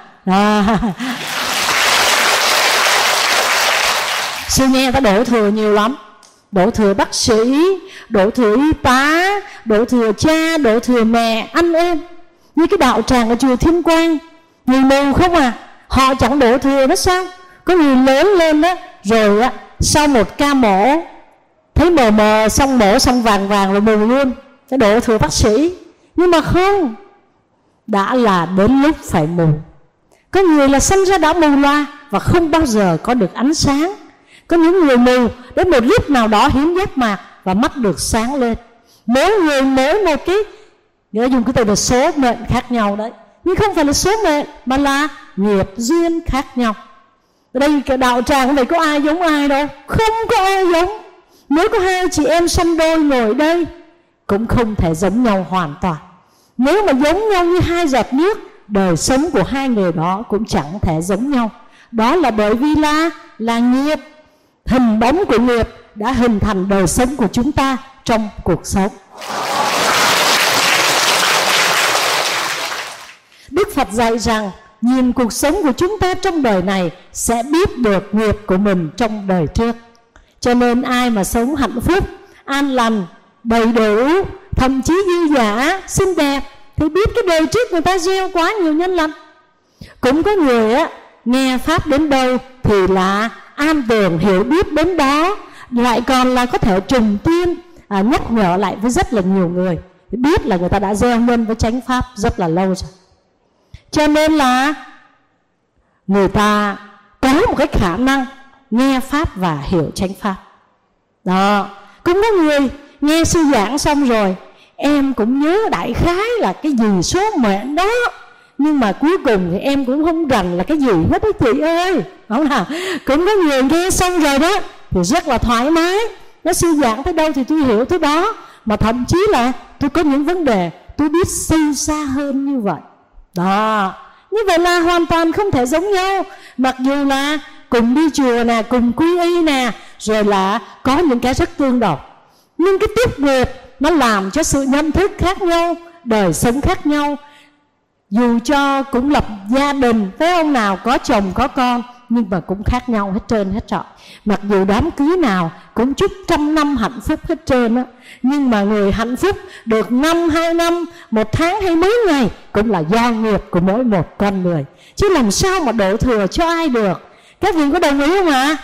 Sư nghe ta đổ thừa nhiều lắm. Đổ thừa bác sĩ, đổ thừa y tá, đổ thừa cha, đổ thừa mẹ, anh em. Như cái đạo tràng ở chùa Thiên Quang, người mù không à, họ chẳng đổ thừa đó sao? Có người lớn lên đó, rồi á, sau một ca mổ thấy mờ mờ, xong mổ xong vàng vàng rồi mù luôn, cái đổ thừa bác sĩ. Nhưng mà không, đã là đến lúc phải mù. Có người là sinh ra đã mù loa và không bao giờ có được ánh sáng. Có những người mù đến một lúc nào đó hiếm giác mạc và mắt được sáng lên. Mỗi người mỗi một cái, người ta dùng cái từ là số mệnh khác nhau đấy. Nhưng không phải là số mệnh mà là nghiệp duyên khác nhau. Ở đây cái đạo tràng không phải có ai giống ai đâu, không có ai giống. Nếu có hai chị em sanh đôi ngồi đây cũng không thể giống nhau hoàn toàn. Nếu mà giống nhau như hai giọt nước, đời sống của hai người đó cũng chẳng thể giống nhau. Đó là bởi vì là nghiệp, hình bóng của nghiệp đã hình thành đời sống của chúng ta trong cuộc sống. Đức Phật dạy rằng nhìn cuộc sống của chúng ta trong đời này sẽ biết được nghiệp của mình trong đời trước. Cho nên ai mà sống hạnh phúc, an lành, đầy đủ, thậm chí dư dả, xinh đẹp, thì biết cái đời trước người ta gieo quá nhiều nhân lành. Cũng có người á nghe pháp đến đâu thì là an tường hiểu biết đến đó, lại còn là có thể trùng tuyên nhắc nhở lại với rất là nhiều người, biết là người ta đã gieo nhân với chánh pháp rất là lâu rồi. Cho nên là người ta có một cái khả năng nghe pháp và hiểu chánh pháp. Đó, cũng có người nghe sư giảng xong rồi, em cũng nhớ đại khái là cái gì số mệnh đó, nhưng mà cuối cùng thì em cũng không rành là cái gì hết đó chị ơi. Không nào, cũng có người nghe xong rồi đó thì rất là thoải mái, nó sư giảng tới đâu thì tôi hiểu tới đó, mà thậm chí là tôi có những vấn đề tôi biết sâu xa hơn như vậy. Đó, như vậy là hoàn toàn không thể giống nhau. Mặc dù là cùng đi chùa nè, cùng quy y nè, rồi là có những cái rất tương đồng, nhưng cái tiếp nghiệp nó làm cho sự nhận thức khác nhau, đời sống khác nhau. Dù cho cũng lập gia đình, phải không nào, có chồng có con, nhưng mà cũng khác nhau hết trơn hết trọi. Mặc dù đám cưới nào cũng chúc 100 năm hạnh phúc hết trơn á, nhưng mà người hạnh phúc được 5, 2 năm, 1 tháng hay mấy ngày cũng là do nghiệp của mỗi một con người, chứ làm sao mà đổ thừa cho ai được. Các vị có đồng ý không ạ?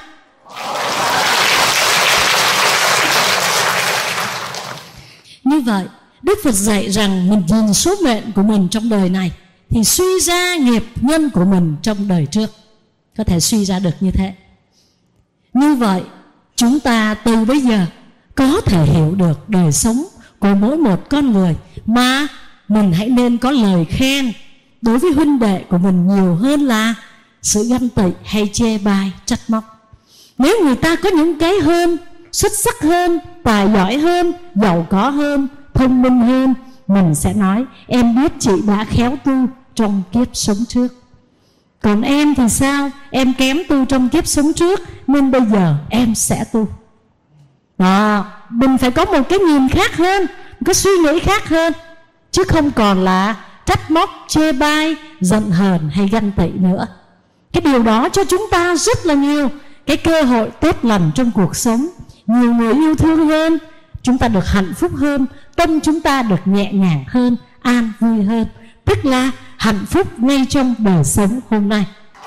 Như vậy Đức Phật dạy rằng mình nhìn số mệnh của mình trong đời này thì suy ra nghiệp nhân của mình trong đời trước. Có thể suy ra được như thế. Như vậy chúng ta từ bây giờ có thể hiểu được đời sống của mỗi một con người, mà mình hãy nên có lời khen đối với huynh đệ của mình nhiều hơn là sự ganh tị hay chê bai trách móc. Nếu người ta có những cái hơn, xuất sắc hơn, tài giỏi hơn, giàu có hơn, thông minh hơn, mình sẽ nói em biết chị đã khéo tu trong kiếp sống trước. Còn em thì sao? Em kém tu trong kiếp sống trước nên bây giờ em sẽ tu. Đó, mình phải có một cái nhìn khác hơn, một cái suy nghĩ khác hơn, chứ không còn là trách móc, chê bai, giận hờn hay ganh tị nữa. Cái điều đó cho chúng ta rất là nhiều cái cơ hội tốt lành trong cuộc sống. Nhiều người yêu thương hơn, chúng ta được hạnh phúc hơn, tâm chúng ta được nhẹ nhàng hơn, an vui hơn, tức là hạnh phúc ngay trong đời sống hôm nay.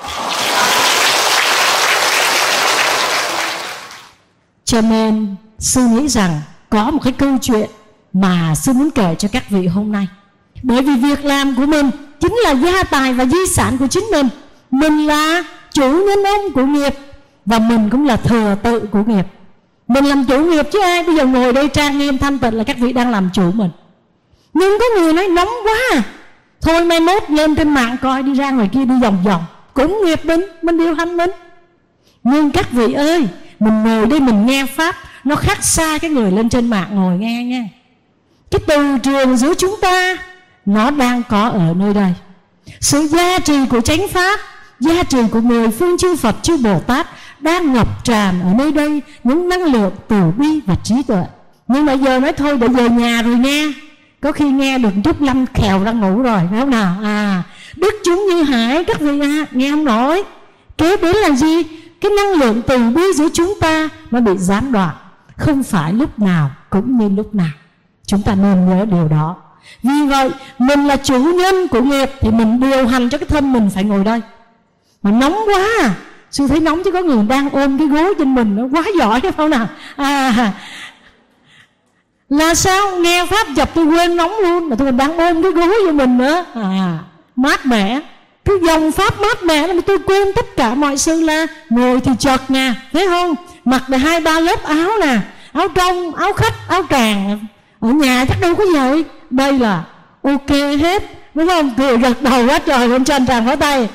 Cho nên sư nghĩ rằng có một cái câu chuyện mà sư muốn kể cho các vị hôm nay. Bởi vì việc làm của mình chính là gia tài và di sản của chính mình. Mình là chủ nhân ông của nghiệp, và mình cũng là thừa tự của nghiệp. Mình làm chủ nghiệp chứ ai. Bây giờ ngồi đây trang nghiêm thanh tịnh là các vị đang làm chủ mình. Nhưng có người nói nóng quá, thôi mai mốt lên trên mạng coi, đi ra ngoài kia đi vòng vòng, cũng nghiệp mình điều hành mình. Nhưng các vị ơi, mình ngồi đây mình nghe pháp, nó khác xa cái người lên trên mạng ngồi nghe nha. Cái từ trường giữa chúng ta nó đang có ở nơi đây. Sự gia trì của chánh pháp, gia trì của 10 phương chư Phật chư Bồ Tát đang ngập tràn ở nơi đây, những năng lượng từ bi và trí tuệ. Nhưng mà giờ nói thôi để về nhà rồi nghe, có khi nghe được chút lâm khèo ra ngủ rồi, phải không nào? Đức chúng như hải các vị nghe không nổi. Kế đến là gì? Cái năng lượng từ bi giữa chúng ta nó bị gián đoạn, không phải lúc nào cũng như lúc nào. Chúng ta nên nhớ điều đó. Vì vậy mình là chủ nhân của nghiệp thì mình điều hành cho cái thân mình phải ngồi đây. Mà nóng quá sư thấy nóng, chứ có người đang ôm cái gối trên mình, nó quá giỏi phải không nào? Là sao? Nghe pháp dập tôi quên nóng luôn, mà tôi còn đang ôm cái gối cho mình nữa. Mát mẻ, cái dòng pháp mát mẻ là tôi quên tất cả mọi sự, là ngồi thì chợt nè, thấy không? Mặc là 2-3 lớp áo nè, áo trong, áo khách, áo tràng. Ở nhà chắc đâu có vậy. Đây là ok hết, đúng không? Cười gật đầu quá trời lên trên tràng pháo tay.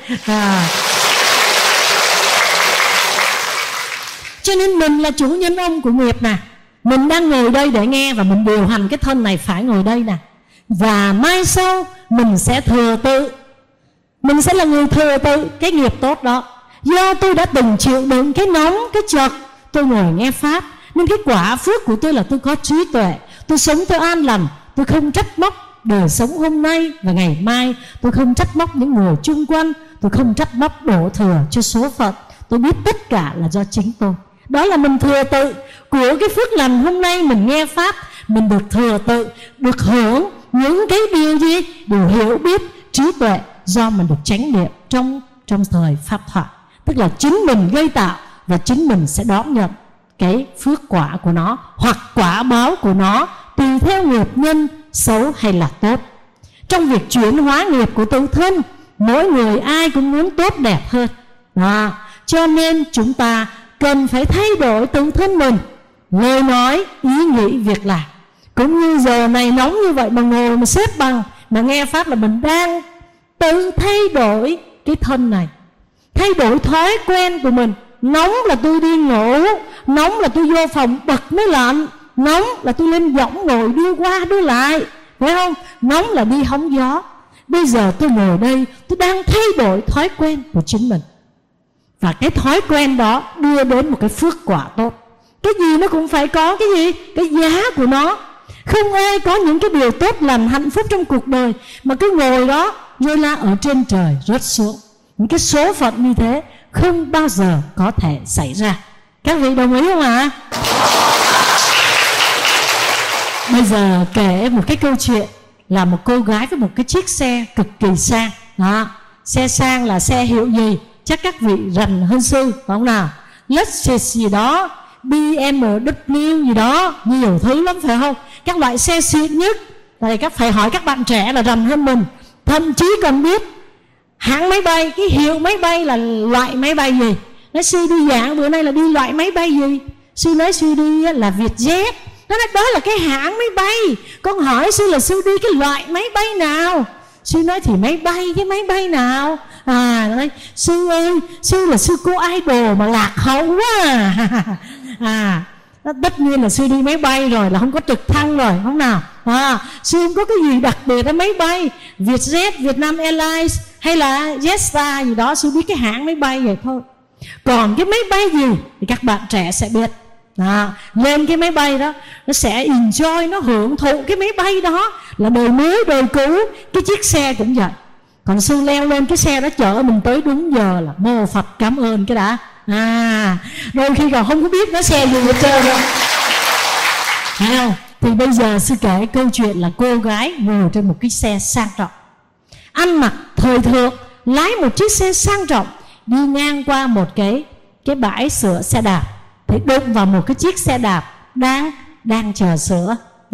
Cho nên mình là chủ nhân ông của nghiệp nè. Mình đang ngồi đây để nghe, và mình điều hành cái thân này phải ngồi đây nè. Và mai sau mình sẽ thừa tự, mình sẽ là người thừa tự cái nghiệp tốt đó. Do tôi đã từng chịu đựng cái nóng, cái chật, tôi ngồi nghe pháp, nên cái quả phước của tôi là tôi có trí tuệ, tôi sống tôi an lành, tôi không trách móc đời sống hôm nay và ngày mai, tôi không trách móc những người chung quanh, tôi không trách móc đổ thừa cho số phận. Tôi biết tất cả là do chính tôi. Đó là mình thừa tự của cái phước lành. Hôm nay mình nghe pháp, mình được thừa tự, được hưởng những cái điều gì? Điều hiểu biết, trí tuệ do mình được chánh niệm trong thời pháp thoại. Tức là chính mình gây tạo và chính mình sẽ đón nhận cái phước quả của nó hoặc quả báo của nó tùy theo nghiệp nhân xấu hay là tốt. Trong việc chuyển hóa nghiệp của tự thân, mỗi người ai cũng muốn tốt đẹp hơn. Cho nên chúng ta cần phải thay đổi tự thân mình, lời nói, ý nghĩ, việc làm. Cũng như giờ này nóng như vậy mà ngồi mà xếp bằng mà nghe pháp là mình đang tự thay đổi cái thân này, thay đổi thói quen của mình. Nóng là tôi đi ngủ, nóng là tôi vô phòng bật máy lạnh, nóng là tôi lên võng ngồi đưa qua đưa lại, phải không? Nóng là đi hóng gió. Bây giờ tôi ngồi đây, tôi đang thay đổi thói quen của chính mình, và cái thói quen đó đưa đến một cái phước quả tốt. Cái gì nó cũng phải có cái gì? Cái giá của nó. Không ai có những cái điều tốt lành hạnh phúc trong cuộc đời mà cứ ngồi đó rồi là ở trên trời rớt xuống. Những cái số phận như thế không bao giờ có thể xảy ra. Các vị đồng ý không ạ? Bây giờ kể một cái câu chuyện là một cô gái với một cái chiếc xe cực kỳ sang. Xe sang là xe hiệu gì? Chắc các vị rành hơn sư, phải không nào? Lexus gì đó, BMW gì đó, nhiều thứ lắm phải không? Các loại xe xịn nhất. Tại các phải hỏi các bạn trẻ là rành hơn mình. Thậm chí còn biết hãng máy bay, cái hiệu máy bay là loại máy bay gì. Nói sư đi giảng bữa nay là đi loại máy bay gì? Sư nói sư đi là Vietjet. Nó nói đó là cái hãng máy bay. Con hỏi sư là sư đi cái loại máy bay nào? Sư nói thì máy bay, cái máy bay nào? Nói sư ơi, sư là sư cô idol mà lạc hậu quá tất nhiên là sư đi máy bay rồi, là không có trực thăng rồi, không nào? Sư không có cái gì đặc biệt ở máy bay Vietjet, Vietnam Airlines hay là Jetstar gì đó. Sư biết cái hãng máy bay vậy thôi. Còn cái máy bay gì thì các bạn trẻ sẽ biết. Lên cái máy bay đó, nó sẽ enjoy, nó hưởng thụ cái máy bay đó, là đời mới đời cũ. Cái chiếc xe cũng vậy. Còn sư leo lên cái xe đó chở mình tới đúng giờ là mô Phật cảm ơn cái đã. Đôi khi còn không có biết nó xe gì hết trơn đâu. Thấy không? Thì bây giờ sư kể câu chuyện là cô gái ngồi trên một cái xe sang trọng, ăn mặc thời thượng, lái một chiếc xe sang trọng, đi ngang qua một cái bãi sửa xe đạp, thì đụng vào một cái chiếc xe đạp đang chờ sửa.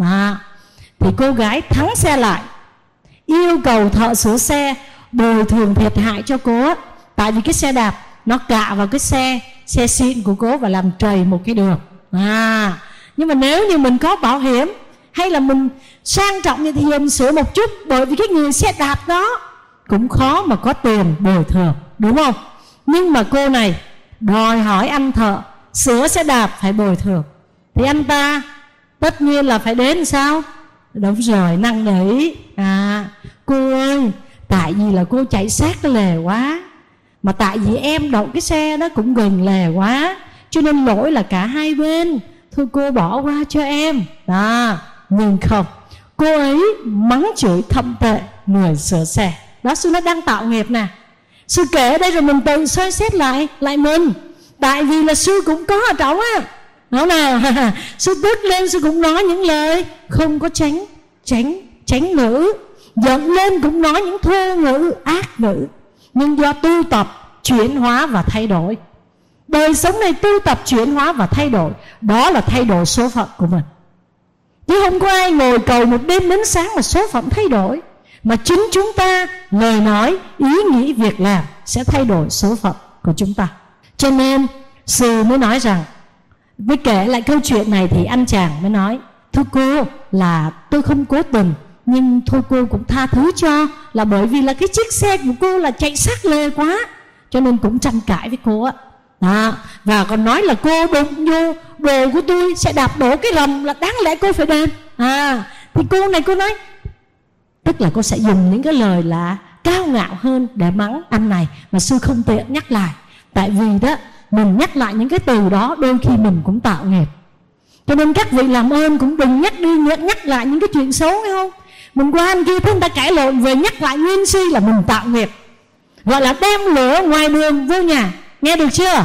Thì cô gái thắng xe lại, yêu cầu thợ sửa xe bồi thường thiệt hại cho cô. Tại vì cái xe đạp nó cạ vào cái xe xịn của cô và làm trầy một cái đường. Nhưng mà nếu như mình có bảo hiểm hay là mình sang trọng như thì mình sửa một chút, bởi vì cái người xe đạp đó cũng khó mà có tiền bồi thường, đúng không? Nhưng mà cô này đòi hỏi anh thợ sửa xe đạp phải bồi thường, thì anh ta tất nhiên là phải đến sao? Đúng rồi, năn nỉ. Cô ơi, tại vì là cô chạy sát cái lề quá, mà tại vì em đậu cái xe đó cũng gần lề quá, cho nên lỗi là cả hai bên, thôi cô bỏ qua cho em. Nhưng không, cô ấy mắng chửi thậm tệ người sửa xe đó. Sư nó đang tạo nghiệp nè. Sư kể đây rồi mình tự soi xét lại mình. Tại vì là sư cũng có ở trong đó nào. Sư tức lên sư cũng nói những lời không có tránh ngữ, giận lên cũng nói những thô ngữ ác ngữ. Nhưng do tu tập chuyển hóa và thay đổi, đời sống này tu tập chuyển hóa và thay đổi, đó là thay đổi số phận của mình. Chứ không có ai ngồi cầu một đêm đến sáng mà số phận thay đổi, mà chính chúng ta lời nói, ý nghĩ, việc làm sẽ thay đổi số phận của chúng ta. Cho nên sư mới nói rằng, mới kể lại câu chuyện này thì anh chàng mới nói: thưa cô, là tôi không cố tình, nhưng thôi cô cũng tha thứ cho, là bởi vì là cái chiếc xe của cô là chạy sát lề quá, cho nên cũng tranh cãi với cô và còn nói là cô đụng vô đồ của tôi sẽ đạp đổ cái rầm, là đáng lẽ cô phải đền. Thì cô này cô nói, tức là cô sẽ dùng những cái lời là cao ngạo hơn để mắng anh này, mà sư không tiện nhắc lại. Tại vì đó, mình nhắc lại những cái từ đó đôi khi mình cũng tạo nghiệp. Cho nên các vị làm ơn cũng đừng nhắc lại những cái chuyện xấu, nghe không? Mình qua anh kia thấy người ta cãi lộn về nhắc lại nguyên si là mình tạo nghiệp, gọi là đem lửa ngoài đường vô nhà. Nghe được chưa?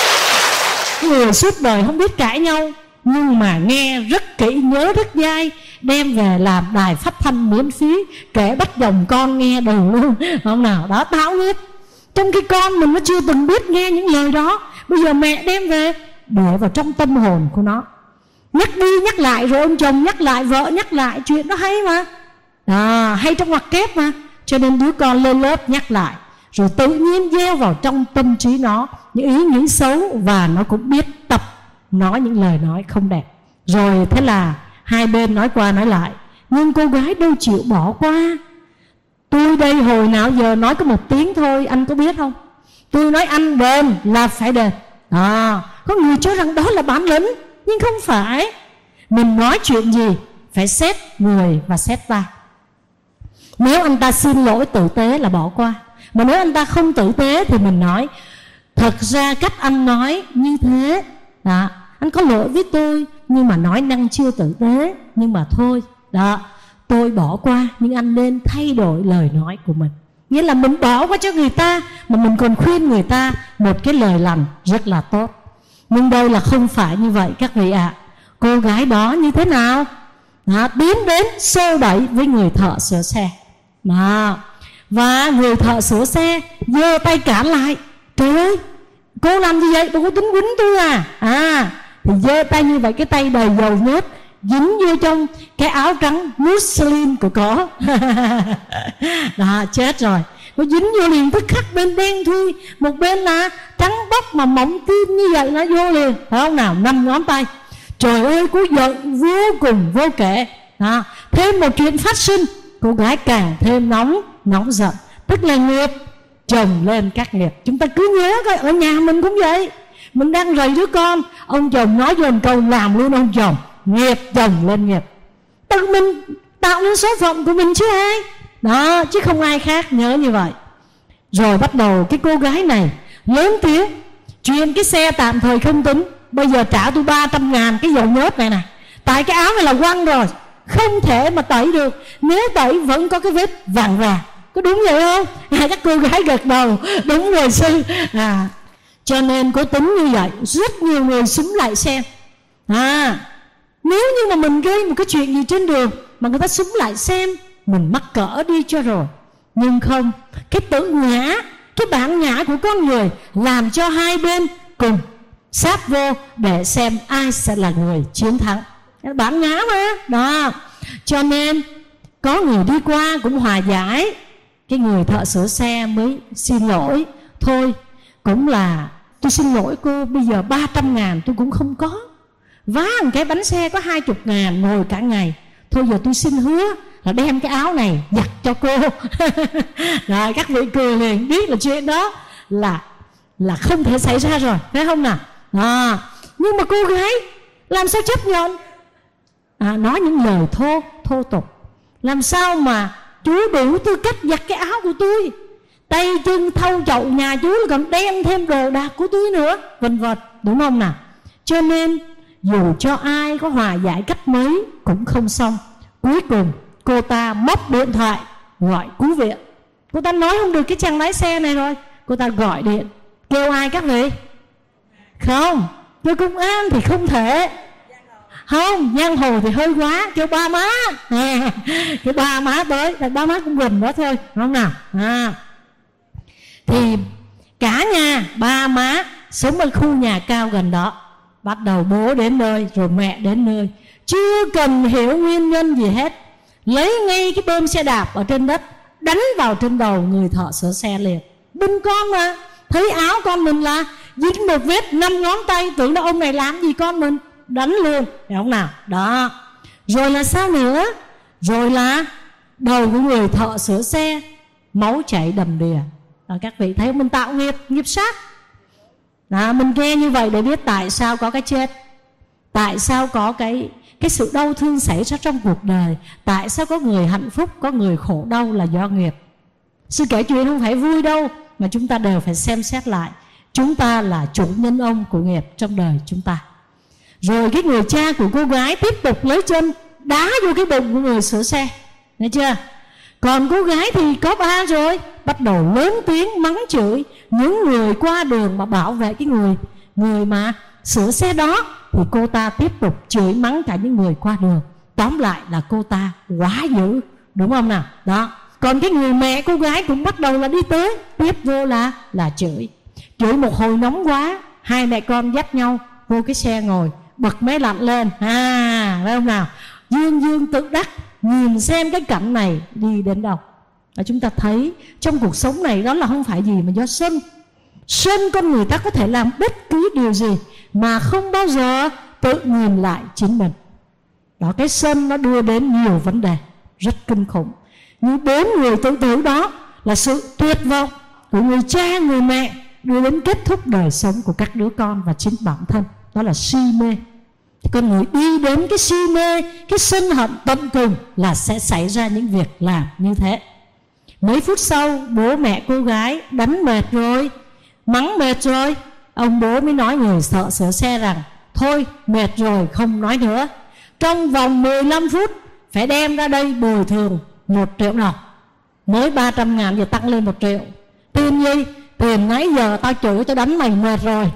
Người suốt đời không biết cãi nhau, nhưng mà nghe rất kỹ, nhớ rất dai, đem về làm đài phát thanh miễn phí, kể bắt dòng con nghe đủ luôn, không nào? Đó, tạo nghiệp. Trong khi con mình nó chưa từng biết nghe những lời đó, bây giờ mẹ đem về để vào trong tâm hồn của nó, nhắc đi nhắc lại, rồi ông chồng nhắc lại, vợ nhắc lại, chuyện đó hay mà, hay trong ngoặc kép mà. Cho nên đứa con lên lớp nhắc lại, rồi tự nhiên gieo vào trong tâm trí nó những ý nghĩ xấu, và nó cũng biết tập nói những lời nói không đẹp. Rồi thế là hai bên nói qua nói lại, nhưng cô gái đâu chịu bỏ qua. Tôi đây hồi nào giờ nói có một tiếng thôi, anh có biết không? Tôi nói anh đền là phải đền. Có người cho rằng đó là bản lĩnh, nhưng không phải. Mình nói chuyện gì phải xét người và xét ta. Nếu anh ta xin lỗi tử tế là bỏ qua, mà nếu anh ta không tử tế thì mình nói, thật ra cách anh nói như thế, anh có lỗi với tôi, nhưng mà nói năng chưa tử tế, nhưng mà thôi, tôi bỏ qua, nhưng anh nên thay đổi lời nói của mình. Nghĩa là mình bỏ qua cho người ta, mà mình còn khuyên người ta một cái lời lành rất là tốt. Nhưng đây là không phải như vậy các vị ạ. Cô gái đó như thế nào? Tiến đến xô đẩy với người thợ sửa xe, và người thợ sửa xe giơ tay cản lại. Trời ơi, cô làm gì vậy? Đâu có tính quýnh tôi thì giơ tay như vậy, cái tay đầy dầu nhớt dính vô trong cái áo trắng Mussolini của cổ. Chết rồi, nó dính vô liền, tức khắc bên đen thui, một bên là trắng bóc mà mỏng tim như vậy, nó vô liền, phải không nào? 5 ngón tay. Trời ơi, cô giận vô cùng vô kể. Thêm một chuyện phát sinh, cô gái càng thêm nóng giận. Tức là nghiệp chồng lên các nghiệp. Chúng ta cứ nhớ coi, ở nhà mình cũng vậy. Mình đang rầy đứa con, ông chồng nói vô một câu làm luôn ông chồng, nghiệp chồng lên nghiệp. Tự mình tạo nên số phận của mình chứ ai. Chứ không ai khác, nhớ như vậy. Rồi bắt đầu cái cô gái này lớn tiếng, chuyện cái xe tạm thời không tính, bây giờ trả tôi 300.000 cái dầu nhớt này nè, tại cái áo này là quăng rồi, không thể mà tẩy được, nếu tẩy vẫn có cái vết vàng vàng. Có đúng vậy không? Các cô gái gật đầu, đúng rồi sư. Cho nên cô tính như vậy, rất nhiều người xúm lại xem. Nếu như mà mình gây một cái chuyện gì trên đường mà người ta xúm lại xem, mình mắc cỡ đi cho rồi. Nhưng không, cái tự ngã, cái bản ngã của con người làm cho hai bên cùng sát vô để xem ai sẽ là người chiến thắng. Bản ngã mà. Cho nên có người đi qua cũng hòa giải, cái người thợ sửa xe mới xin lỗi. Thôi cũng là tôi xin lỗi cô, bây giờ 300.000 tôi cũng không có, vá một cái bánh xe có 20.000 ngồi cả ngày. Thôi giờ tôi xin hứa là đem cái áo này giặt cho cô. Rồi các vị cười liền, biết là chuyện đó là không thể xảy ra rồi, phải không nào? Nhưng mà cô gái làm sao chấp nhận? Nói những lời thô tục. Làm sao mà chú đủ tư cách giặt cái áo của tôi? Tay chân thâu chậu nhà chú còn đem thêm đồ đạc của tôi nữa, vân vân, đúng không nào? Cho nên dù cho ai có hòa giải cách mấy cũng không xong. Cuối cùng cô ta móc điện thoại gọi cứu viện. Cô ta nói không được cái chàng lái xe này rồi, cô ta gọi điện. Kêu ai các vị? Không, kêu công an thì không thể. Không, giang hồ thì hơi quá, kêu ba má. Cái ba má tới, ba má cũng gần đó thôi, không nào? Thì cả nhà ba má sống ở khu nhà cao gần đó. Bắt đầu bố đến nơi, rồi mẹ đến nơi, chưa cần hiểu nguyên nhân gì hết, lấy ngay cái bơm xe đạp ở trên đất đánh vào trên đầu người thợ sửa xe liền. Binh con mà, thấy áo con mình là dính một vết 5 ngón tay, tưởng là ông này làm gì con mình, đánh luôn, phải không nào? Đó. Rồi là sao nữa? Rồi là đầu của người thợ sửa xe máu chảy đầm đìa. Các vị thấy mình tạo nghiệp sát. Mình nghe như vậy để biết tại sao có cái chết, tại sao có cái sự đau thương xảy ra trong cuộc đời, tại sao có người hạnh phúc, có người khổ đau là do nghiệp. Sư kể chuyện không phải vui đâu, mà chúng ta đều phải xem xét lại. Chúng ta là chủ nhân ông của nghiệp trong đời chúng ta. Rồi cái người cha của cô gái tiếp tục lấy chân đá vô cái bụng của người sửa xe, nghe chưa? Còn cô gái thì có ba rồi, bắt đầu lớn tiếng mắng chửi những người qua đường mà bảo vệ cái người mà sửa xe đó. Thì cô ta tiếp tục chửi mắng cả những người qua đường. Tóm lại là cô ta quá dữ, đúng không nào? Đó. Còn cái người mẹ cô gái cũng bắt đầu là đi tới, tiếp vô là chửi một hồi nóng quá, hai mẹ con dắt nhau vô cái xe ngồi, bật máy lạnh lên, phải không nào? Dương dương tự đắc nhìn xem cái cảnh này đi đến đâu. Và chúng ta thấy trong cuộc sống này đó là không phải gì mà do sân con người ta có thể làm bất cứ điều gì mà không bao giờ tự nhìn lại chính mình. Đó, cái sân nó đưa đến nhiều vấn đề rất kinh khủng. Như 4 người tự tử đó là sự tuyệt vọng của người cha người mẹ đưa đến kết thúc đời sống của các đứa con và chính bản thân, đó là si mê. Con người đi đến cái si mê, cái sân hận tận cùng là sẽ xảy ra những việc làm như thế. Mấy phút sau bố mẹ cô gái đánh mệt rồi, mắng mệt rồi, ông bố mới nói người thợ sửa xe rằng thôi mệt rồi không nói nữa, trong vòng 15 phút phải đem ra đây bồi thường 1 triệu đồng. Mới 300.000 giờ tăng lên 1 triệu. Tiền gì? Tiền nãy giờ tao chửi tao đánh mày mệt rồi.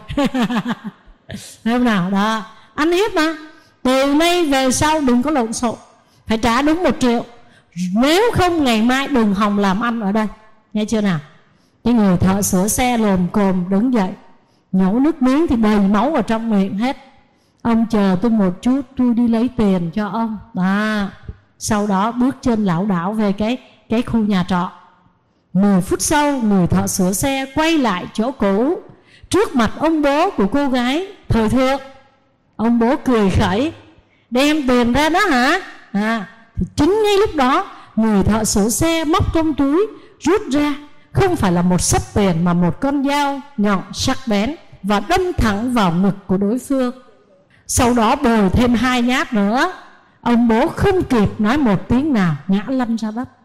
Thấy không nào? Đó, ăn hiếp mà. Từ nay về sau đừng có lộn xộn, phải trả đúng 1 triệu. Nếu không ngày mai đừng hòng làm ăn ở đây. Nghe chưa nào? Cái người thợ sửa xe lồm cồm đứng dậy, nhổ nước miếng thì đầy máu ở trong miệng hết. Ông chờ tôi một chút, tôi đi lấy tiền cho ông. Sau đó bước chân lảo đảo về cái khu nhà trọ. 10 phút sau người thợ sửa xe quay lại chỗ cũ, trước mặt ông bố của cô gái thời thượng. Ông bố cười khẩy, đem tiền ra đó hả? Thì chính ngay lúc đó người thợ sửa xe móc trong túi rút ra không phải là một xấp tiền mà một con dao nhọn sắc bén và đâm thẳng vào ngực của đối phương. Sau đó bồi thêm 2 nhát nữa. Ông bố không kịp nói một tiếng nào, ngã lăn ra đất.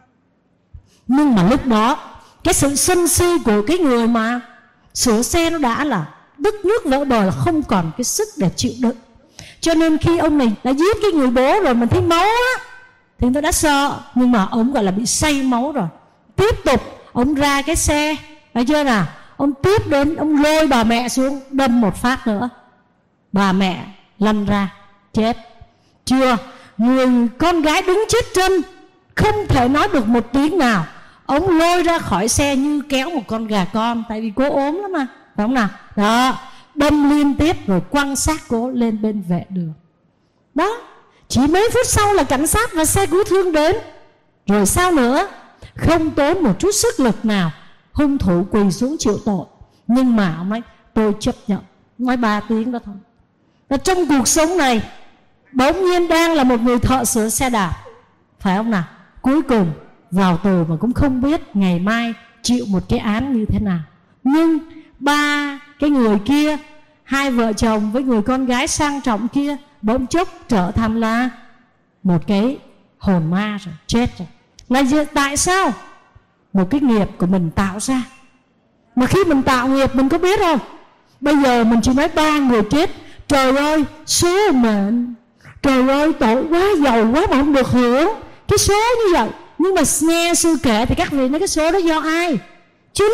Nhưng mà lúc đó cái sự sân si của cái người mà sửa xe nó đã là đứt nước vỡ bờ, là không còn cái sức để chịu đựng. Cho nên khi ông này đã giết cái người bố rồi, mình thấy máu á thì người ta đã sợ, nhưng mà ông gọi là bị say máu rồi. Tiếp tục ông ra cái xe, thấy chưa nào? Ông tiếp đến, ông lôi bà mẹ xuống, đâm một phát nữa, bà mẹ lăn ra chết. Chưa, người con gái đứng chết chân, không thể nói được một tiếng nào. Ông lôi ra khỏi xe như kéo một con gà con, tại vì cô ốm lắm mà, phải không nào? Đó, đâm liên tiếp rồi quăng xác cô lên bên vệ đường. Đó, chỉ mấy phút sau là cảnh sát và xe cứu thương đến. Rồi sao nữa? Không tốn một chút sức lực nào, hung thủ quỳ xuống chịu tội. Nhưng mà ông nói tôi chấp nhận, nói 3 tiếng đó thôi. Và trong cuộc sống này bỗng nhiên đang là một người thợ sửa xe đạp, phải không nào? Cuối cùng vào tù mà cũng không biết ngày mai chịu một cái án như thế nào. Nhưng 3 cái người kia, 2 vợ chồng với người con gái sang trọng kia, bỗng chốc trở thành là một cái hồn ma rồi, chết rồi. Là tại sao? Một cái nghiệp của mình tạo ra. Mà khi mình tạo nghiệp mình có biết không? Bây giờ mình chỉ nói 3 người chết, trời ơi số mệnh, trời ơi tội quá, giàu quá mà không được hưởng cái số như vậy. Nhưng mà nghe sư kể thì các vị nói cái số đó do ai? Chính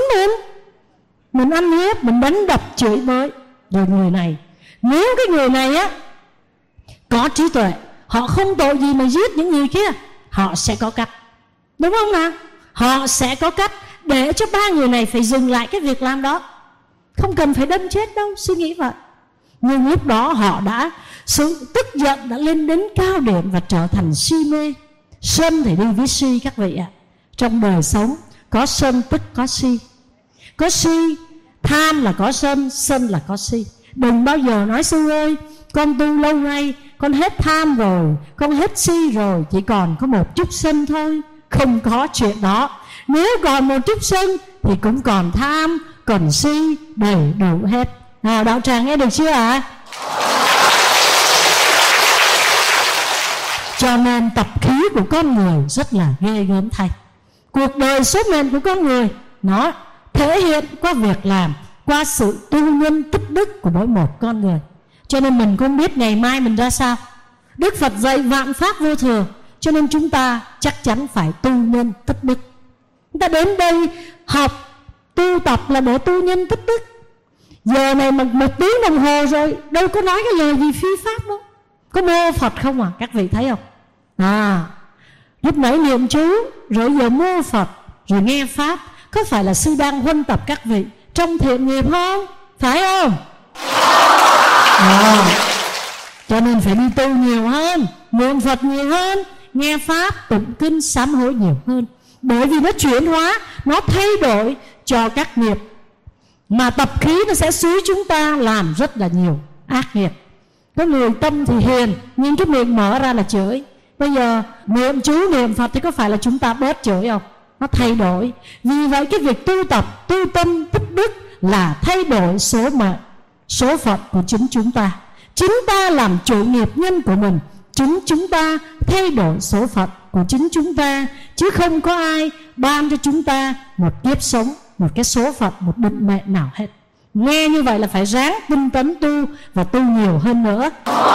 mình ăn hiếp, mình đánh đập chửi bới. Rồi người này, nếu cái người này á có trí tuệ, họ không tội gì mà giết những người kia, họ sẽ có cách, đúng không nào? Họ sẽ có cách để cho 3 người này phải dừng lại cái việc làm đó. Không cần phải đâm chết đâu, suy nghĩ vậy. Nhưng lúc đó họ đã, sự tức giận đã lên đến cao điểm và trở thành si mê. Sân thì đi với si các vị ạ. Trong đời sống có sân tức có si. Có si, tham là có sân, sân là có si. Đừng bao giờ nói sư ơi, con tu lâu nay, con hết tham rồi, con hết si rồi, chỉ còn có một chút sân thôi. Không có chuyện đó. Nếu còn một chút sân thì cũng còn tham, còn si, đầy đủ hết. Đạo tràng nghe được chưa ạ? Cho nên tập khí của con người rất là ghê gớm thay. Cuộc đời số mệnh của con người nó thể hiện qua việc làm, qua sự tu nhân tích đức của mỗi một con người. Cho nên mình không biết ngày mai mình ra sao. Đức Phật dạy vạn pháp vô thường, cho nên chúng ta chắc chắn phải tu nhân tích đức. Chúng ta đến đây học tu tập là để tu nhân tích đức. Giờ này mà 1 tiếng đồng hồ rồi, đâu có nói cái lời gì phi pháp đâu. có mô Phật không à? Các vị thấy không? Lúc nãy niệm chú, rồi giờ mô Phật, rồi nghe Pháp. Có phải là sư đang huân tập các vị trong thiện nghiệp không? Phải không? Cho nên phải đi tu nhiều hơn, niệm Phật nhiều hơn, nghe Pháp, tụng kinh, sám hối nhiều hơn. Bởi vì nó chuyển hóa, nó thay đổi cho các nghiệp. Mà tập khí nó sẽ xúi chúng ta làm rất là nhiều ác nghiệp. Có người tâm thì hiền, nhưng cái miệng mở ra là chửi. Bây giờ niệm chú, niệm Phật thì có phải là chúng ta bớt chửi không? Nó thay đổi. Vì vậy cái việc tu tập, tu tâm, tích đức là thay đổi số mệnh, số phận của chính chúng ta. Chúng ta làm chủ nghiệp nhân của mình, chúng ta thay đổi số phận của chính chúng ta, chứ không có ai ban cho chúng ta một kiếp sống, một cái số phận, một định mệnh nào hết. Nghe như vậy là phải ráng tinh tấn tu và tu nhiều hơn nữa.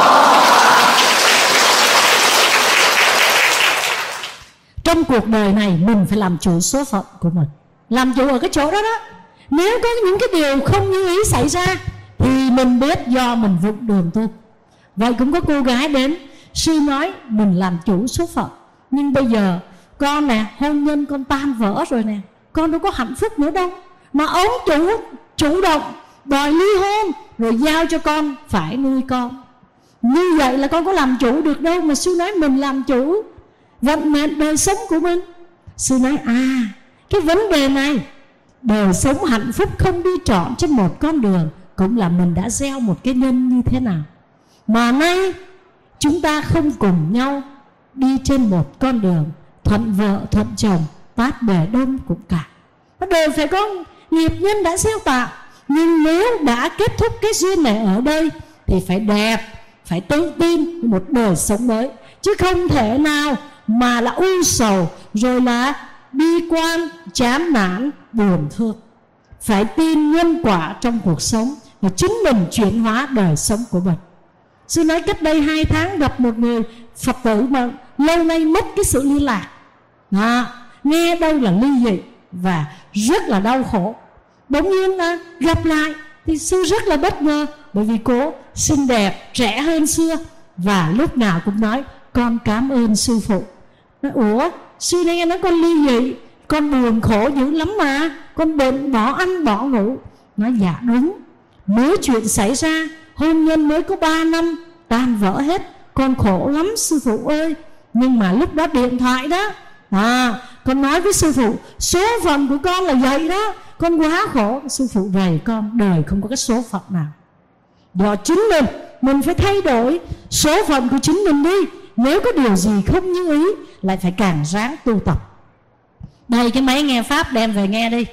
Trong cuộc đời này mình phải làm chủ số phận của mình, làm chủ ở cái chỗ đó đó. Nếu có những cái điều không như ý xảy ra thì mình biết do mình vụng đường tu. Vậy cũng có cô gái đến, sư nói mình làm chủ số phận, nhưng bây giờ con nè, hôn nhân con tan vỡ rồi nè, con đâu có hạnh phúc nữa đâu, mà ông chủ động đòi ly hôn rồi giao cho con phải nuôi con. Như vậy là con có làm chủ được đâu, mà sư nói mình làm chủ vận mệnh đời sống của mình. Sư nói cái vấn đề này, đời sống hạnh phúc không đi trọn trên một con đường, cũng là mình đã gieo một cái nhân như thế nào. Mà nay chúng ta không cùng nhau đi trên một con đường thuận vợ thuận chồng, tát bề đông cũng cả. Đều phải có nghiệp nhân đã gieo tạo. Nhưng nếu đã kết thúc cái duyên này ở đây thì phải đẹp, phải tự tin một đời sống mới, chứ không thể nào mà là u sầu rồi là bi quan, chán nản, buồn thương. Phải tin nhân quả trong cuộc sống và chính mình chuyển hóa đời sống của mình. Sư nói cách đây 2 tháng gặp một người Phật tử mà lâu nay mất cái sự liên lạc, nghe đâu là ly dị và rất là đau khổ. Bỗng nhiên gặp lại thì sư rất là bất ngờ, bởi vì cô xinh đẹp, trẻ hơn xưa, và lúc nào cũng nói con cảm ơn sư phụ. Nói ủa, sư nghe nói con ly dị, con buồn khổ dữ lắm mà, con bệnh bỏ ăn bỏ ngủ. Nói dạ đúng, mới chuyện xảy ra, hôn nhân mới có 3 năm tan vỡ hết, con khổ lắm sư phụ ơi. Nhưng mà lúc đó điện thoại đó, con nói với sư phụ số phận của con là vậy đó, con quá khổ. Sư phụ rầy con, đời không có cái số phận nào. Do chính mình phải thay đổi số phận của chính mình đi. Nếu có điều gì không như ý lại phải càng ráng tu tập. Đây cái máy nghe Pháp đem về nghe đi.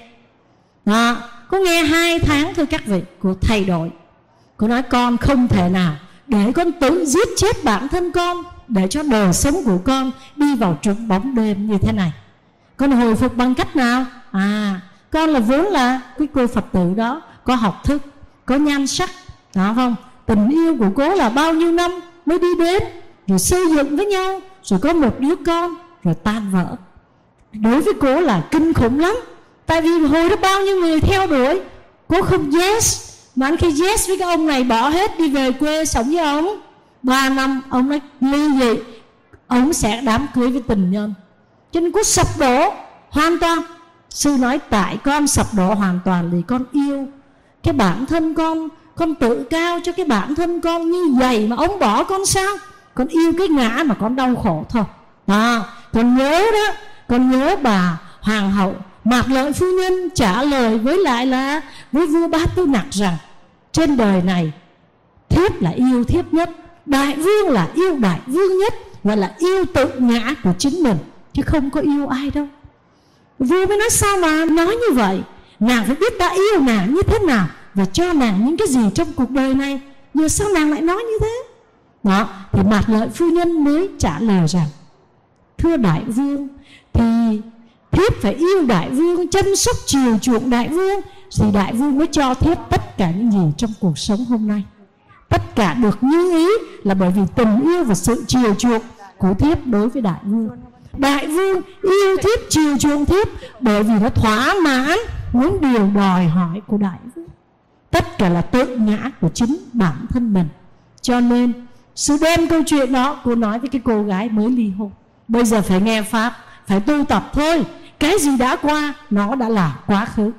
Có nghe 2 tháng thôi các vị, cô thay đổi. Cô nói con không thể nào để con tự giết chết bản thân con, để cho đời sống của con đi vào trong bóng đêm như thế này. Con hồi phục bằng cách nào? Con là vốn là cái cô Phật tử đó, có học thức, có nhan sắc, đó không? Tình yêu của cô là bao nhiêu năm mới đi đến, rồi xây dựng với nhau, rồi có một đứa con, rồi tan vỡ. Đối với cô là kinh khủng lắm. Tại vì hồi đó bao nhiêu người theo đuổi, cô không yes. Mà khi yes với cái ông này bỏ hết đi về quê sống với ông 3 năm, ông nói ly dị, ông sẽ đám cưới với tình nhân. Cho nên cô sập đổ hoàn toàn. Sư nói tại con sập đổ hoàn toàn vì con yêu cái bản thân con tự cao cho cái bản thân con như vậy mà ông bỏ con sao? Con yêu cái ngã mà con đau khổ thôi. Con nhớ đó, con nhớ bà hoàng hậu Mạc Lợi phu nhân trả lời với lại là với vua Bá Tư Nặc rằng trên đời này thiếp là yêu thiếp nhất, đại vương là yêu đại vương nhất, và là yêu tự ngã của chính mình, chứ không có yêu ai đâu. Vua mới nói sao mà nói như vậy, nàng phải biết ta yêu nàng như thế nào và cho nàng những cái gì trong cuộc đời này, giờ sao nàng lại nói như thế? Đó, thì Mạc Lợi phu nhân mới trả lời rằng thưa đại vương, thì thiếp phải yêu đại vương, chăm sóc chiều chuộng đại vương, thì đại vương mới cho thiếp tất cả những gì trong cuộc sống hôm nay. Tất cả được như ý là bởi vì tình yêu và sự chiều chuộng của thiếp đối với đại vương. Đại vương yêu thiếp, chiều chuộng thiếp bởi vì nó thỏa mãn những điều đòi hỏi của đại vương. Tất cả là tự ngã của chính bản thân mình. Cho nên Sư đem câu chuyện đó, cô nói với cái cô gái mới ly hôn: bây giờ phải nghe Pháp, phải tu tập thôi. Cái gì đã qua, nó đã là quá khứ.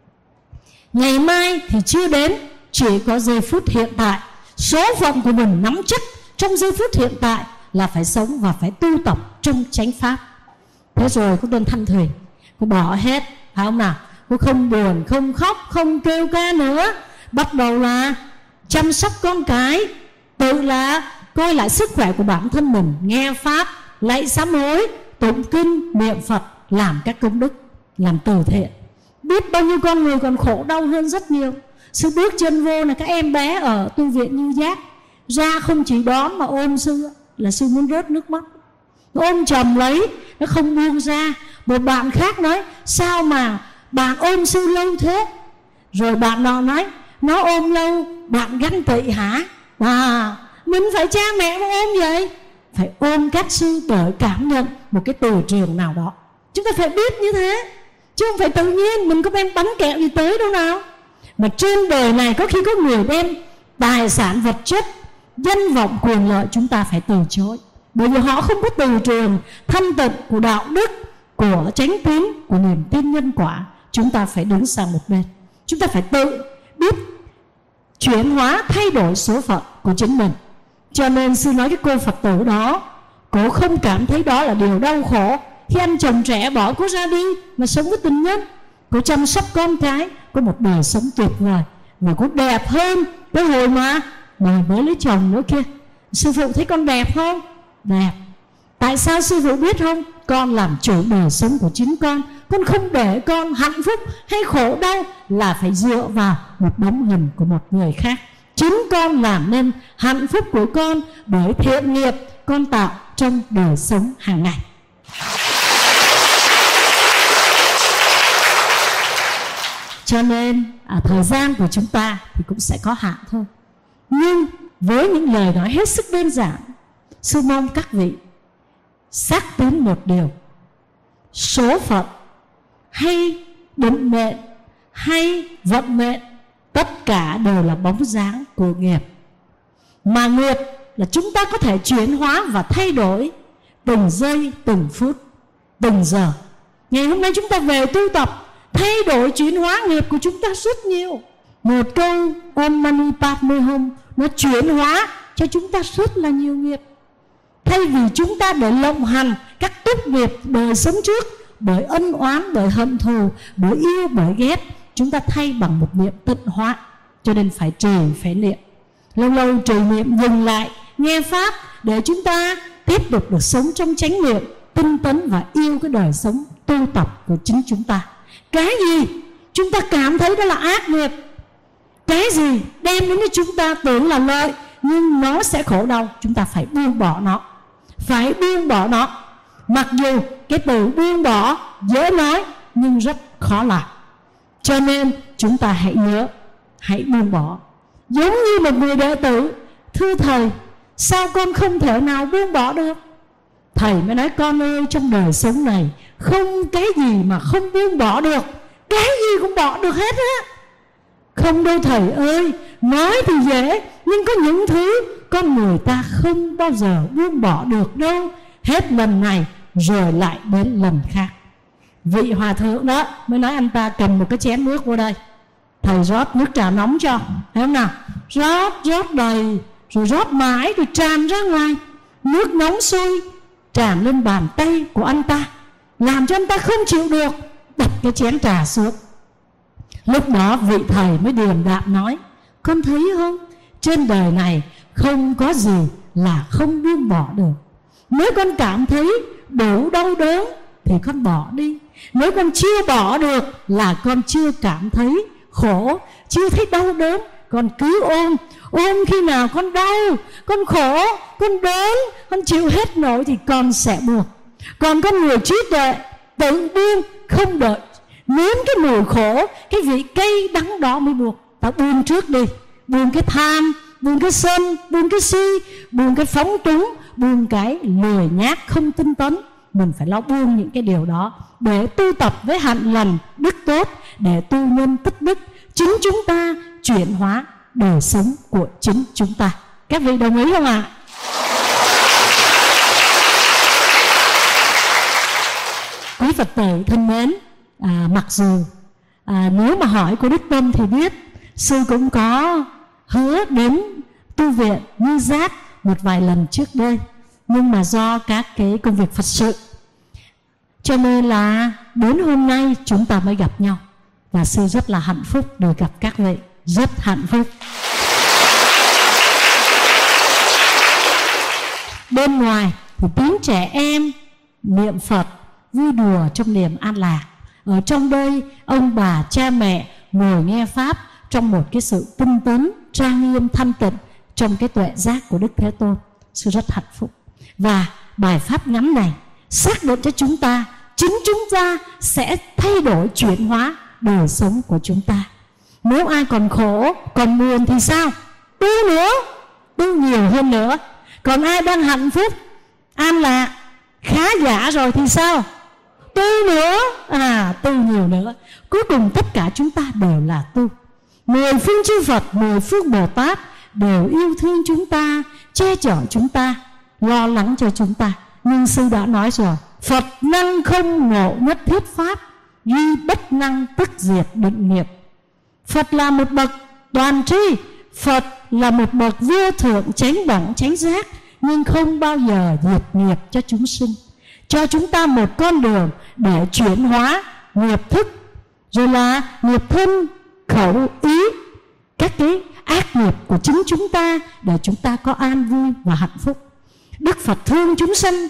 Ngày mai thì chưa đến, chỉ có giây phút hiện tại. Số phận của mình nắm chắc trong giây phút hiện tại là phải sống và phải tu tập trong chánh Pháp. Thế rồi cô Đơn Thanh Thủy, cô bỏ hết, phải không nào? Cô không buồn, không khóc, không kêu ca nữa. Bắt đầu là chăm sóc con cái, tự là coi lại sức khỏe của bản thân mình, nghe Pháp, lạy sám hối, tụng kinh, niệm Phật, làm các công đức, làm từ thiện. Biết bao nhiêu con người còn khổ đau hơn rất nhiều. Sư bước chân vô là các em bé ở tu viện Như Giác ra không chỉ đón mà ôm sư, là sư muốn rớt nước mắt. Nó ôm chầm lấy, nó không buông ra. Một bạn khác nói: sao mà bạn ôm sư lâu thế? Rồi bạn nọ nói: nó ôm lâu bạn ganh tị hả? Mình phải cha mẹ mà ôm vậy. Phải ôm các sư để cảm nhận một cái từ trường nào đó. Chúng ta phải biết như thế, chứ không phải tự nhiên mình có đem bánh kẹo gì tới đâu nào. Mà trên đời này có khi có người đem tài sản vật chất, danh vọng, quyền lợi, chúng ta phải từ chối. Bởi vì họ không có từ trường thanh tịnh của đạo đức, của chánh tín, của niềm tin nhân quả. Chúng ta phải đứng sang một bên. Chúng ta phải tự biết chuyển hóa, thay đổi số phận của chính mình. Cho nên sư nói cái cô Phật tử đó, cô không cảm thấy đó là điều đau khổ khi anh chồng trẻ bỏ cô ra đi mà sống với tình nhân. Cô chăm sóc con cái, có một đời sống tuyệt vời, và cô đẹp hơn cái hồi mà mới lấy chồng nữa kia. Sư phụ thấy con đẹp không? Đẹp. Tại sao sư phụ biết không? Con làm chủ đời sống của chính con không để con hạnh phúc hay khổ đau là phải dựa vào một bóng hình của một người khác. Chính con làm nên hạnh phúc của con bởi thiện nghiệp con tạo trong đời sống hàng ngày. Cho nên thời gian của chúng ta thì cũng sẽ có hạn thôi. Nhưng với những lời nói hết sức đơn giản, sư mong các vị xác tín một điều: số phận hay định mệnh hay vận mệnh, tất cả đều là bóng dáng của nghiệp. Mà nghiệp là chúng ta có thể chuyển hóa và thay đổi từng giây, từng phút, từng giờ. Ngày hôm nay chúng ta về tu tập, thay đổi chuyển hóa nghiệp của chúng ta rất nhiều. Một câu Om Mani Padme Hum nó chuyển hóa cho chúng ta rất là nhiều nghiệp. Thay vì chúng ta để lộng hành các túc nghiệp đời sống trước bởi ân oán, bởi hận thù, bởi yêu, bởi ghét, chúng ta thay bằng một niệm tịnh hóa. Cho nên phải trì, phải niệm. Lâu lâu trì niệm, dừng lại, nghe Pháp để chúng ta tiếp tục được sống trong chánh niệm, tinh tấn và yêu cái đời sống tu tập của chính chúng ta. Cái gì chúng ta cảm thấy đó là ác nghiệp, cái gì đem đến cho chúng ta tưởng là lợi nhưng nó sẽ khổ đau, chúng ta phải buông bỏ nó. Phải buông bỏ nó. Mặc dù cái từ buông bỏ dễ nói nhưng rất khó làm. Cho nên chúng ta hãy nhớ, hãy buông bỏ. Giống như một người đệ tử: thưa thầy, sao con không thể nào buông bỏ được? Thầy mới nói: con ơi, trong đời sống này không cái gì mà không buông bỏ được, cái gì cũng bỏ được hết á. Không đâu thầy ơi, nói thì dễ, nhưng có những thứ con người ta không bao giờ buông bỏ được đâu. Hết lần này rồi lại đến lần khác. Vị hòa thượng đó mới nói anh ta cầm một cái chén nước vô đây, thầy rót nước trà nóng cho, thấy không nào? Rót đầy, rồi rót mãi, rồi tràn ra ngoài. Nước nóng sôi tràn lên bàn tay của anh ta, làm cho anh ta không chịu được, đặt cái chén trà xuống. Lúc đó vị thầy mới điềm đạm nói: con thấy không, trên đời này không có gì là không buông bỏ được. Nếu con cảm thấy đủ đau đớn thì con bỏ đi. Nếu con chưa bỏ được là con chưa cảm thấy khổ, chưa thấy đau đớn. Con cứ ôm khi nào con đau, con khổ, con đớn, con chịu hết nổi thì con sẽ buông. Còn con người trí tuệ tự buông, không đợi nếm cái mùi khổ, cái vị cay đắng đó mới buông. Ta buông trước đi, buông cái tham, buông cái sân, buông cái si, buông cái phóng túng, buông cái lười nhác không tinh tấn. Mình phải lo buông những cái điều đó để tu tập với hạnh lành đức tốt, để tu nhân tích đức, chính chúng ta chuyển hóa đời sống của chính chúng ta. Các vị đồng ý không ạ? Phật tử thân mến, mặc dù nếu mà hỏi cô Đức Tâm thì biết sư cũng có hứa đến tu viện Như Giác một vài lần trước đây, nhưng mà do các cái công việc Phật sự cho nên là đến hôm nay chúng ta mới gặp nhau, và sư rất là hạnh phúc được gặp các vị, rất hạnh phúc. Bên ngoài thì tiếng trẻ em niệm Phật vui đùa trong niềm an lạc. Ở trong đây ông bà cha mẹ ngồi nghe Pháp trong một cái sự tinh tấn, trang nghiêm, thanh tịnh trong cái tuệ giác của Đức Thế Tôn. Sư rất hạnh phúc. Và bài Pháp ngắn này xác định cho chúng ta, chính chúng ta sẽ thay đổi, chuyển hóa đời sống của chúng ta. Nếu ai còn khổ, còn buồn thì sao? Tu nữa, tu nhiều hơn nữa. Còn ai đang hạnh phúc, an lạc, khá giả rồi thì sao? Tu nữa, tu nhiều nữa. Cuối cùng tất cả chúng ta đều là tu. 10 phương chư Phật, 10 phương Bồ Tát đều yêu thương chúng ta, che chở chúng ta, lo lắng cho chúng ta. Nhưng sư đã nói rồi, Phật năng không ngộ nhất thiết pháp, duy bất năng tức diệt định nghiệp. Phật là một bậc toàn tri, Phật là một bậc vô thượng chánh đẳng chánh giác, nhưng không bao giờ diệt nghiệp cho chúng sinh, cho chúng ta một con đường để chuyển hóa nghiệp thức, rồi là nghiệp thân, khẩu, ý, các cái ác nghiệp của chính chúng ta, để chúng ta có an vui và hạnh phúc. Đức Phật thương chúng sanh,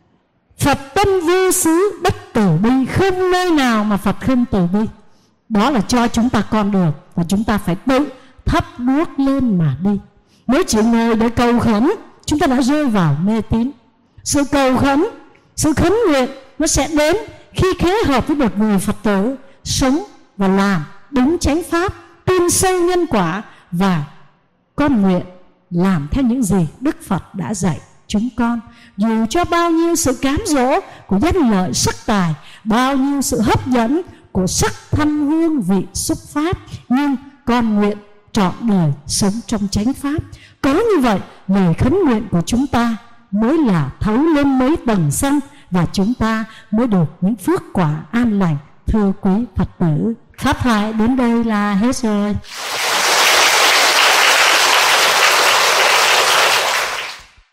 Phật tâm vô xứ bất tử bi, không nơi nào mà Phật không từ bi. Đó là cho chúng ta con đường, và chúng ta phải tự thắp đuốc lên mà đi. Nếu chỉ ngồi để cầu khấn, chúng ta đã rơi vào mê tín. Sự cầu khấn, sự khấn nguyện nó sẽ đến khi kết hợp với một người Phật tử sống và làm đúng chánh pháp, tin sâu nhân quả, và con nguyện làm theo những gì Đức Phật đã dạy chúng con. Dù cho bao nhiêu sự cám dỗ của danh lợi sắc tài, bao nhiêu sự hấp dẫn của sắc thanh hương vị xúc pháp, nhưng con nguyện trọn đời sống trong chánh pháp. Có như vậy, lời khấn nguyện của chúng ta mới là thấu lên mấy tầng sân, và chúng ta mới được những phước quả an lành. Thưa quý Phật tử, pháp thoại đến đây là hết rồi.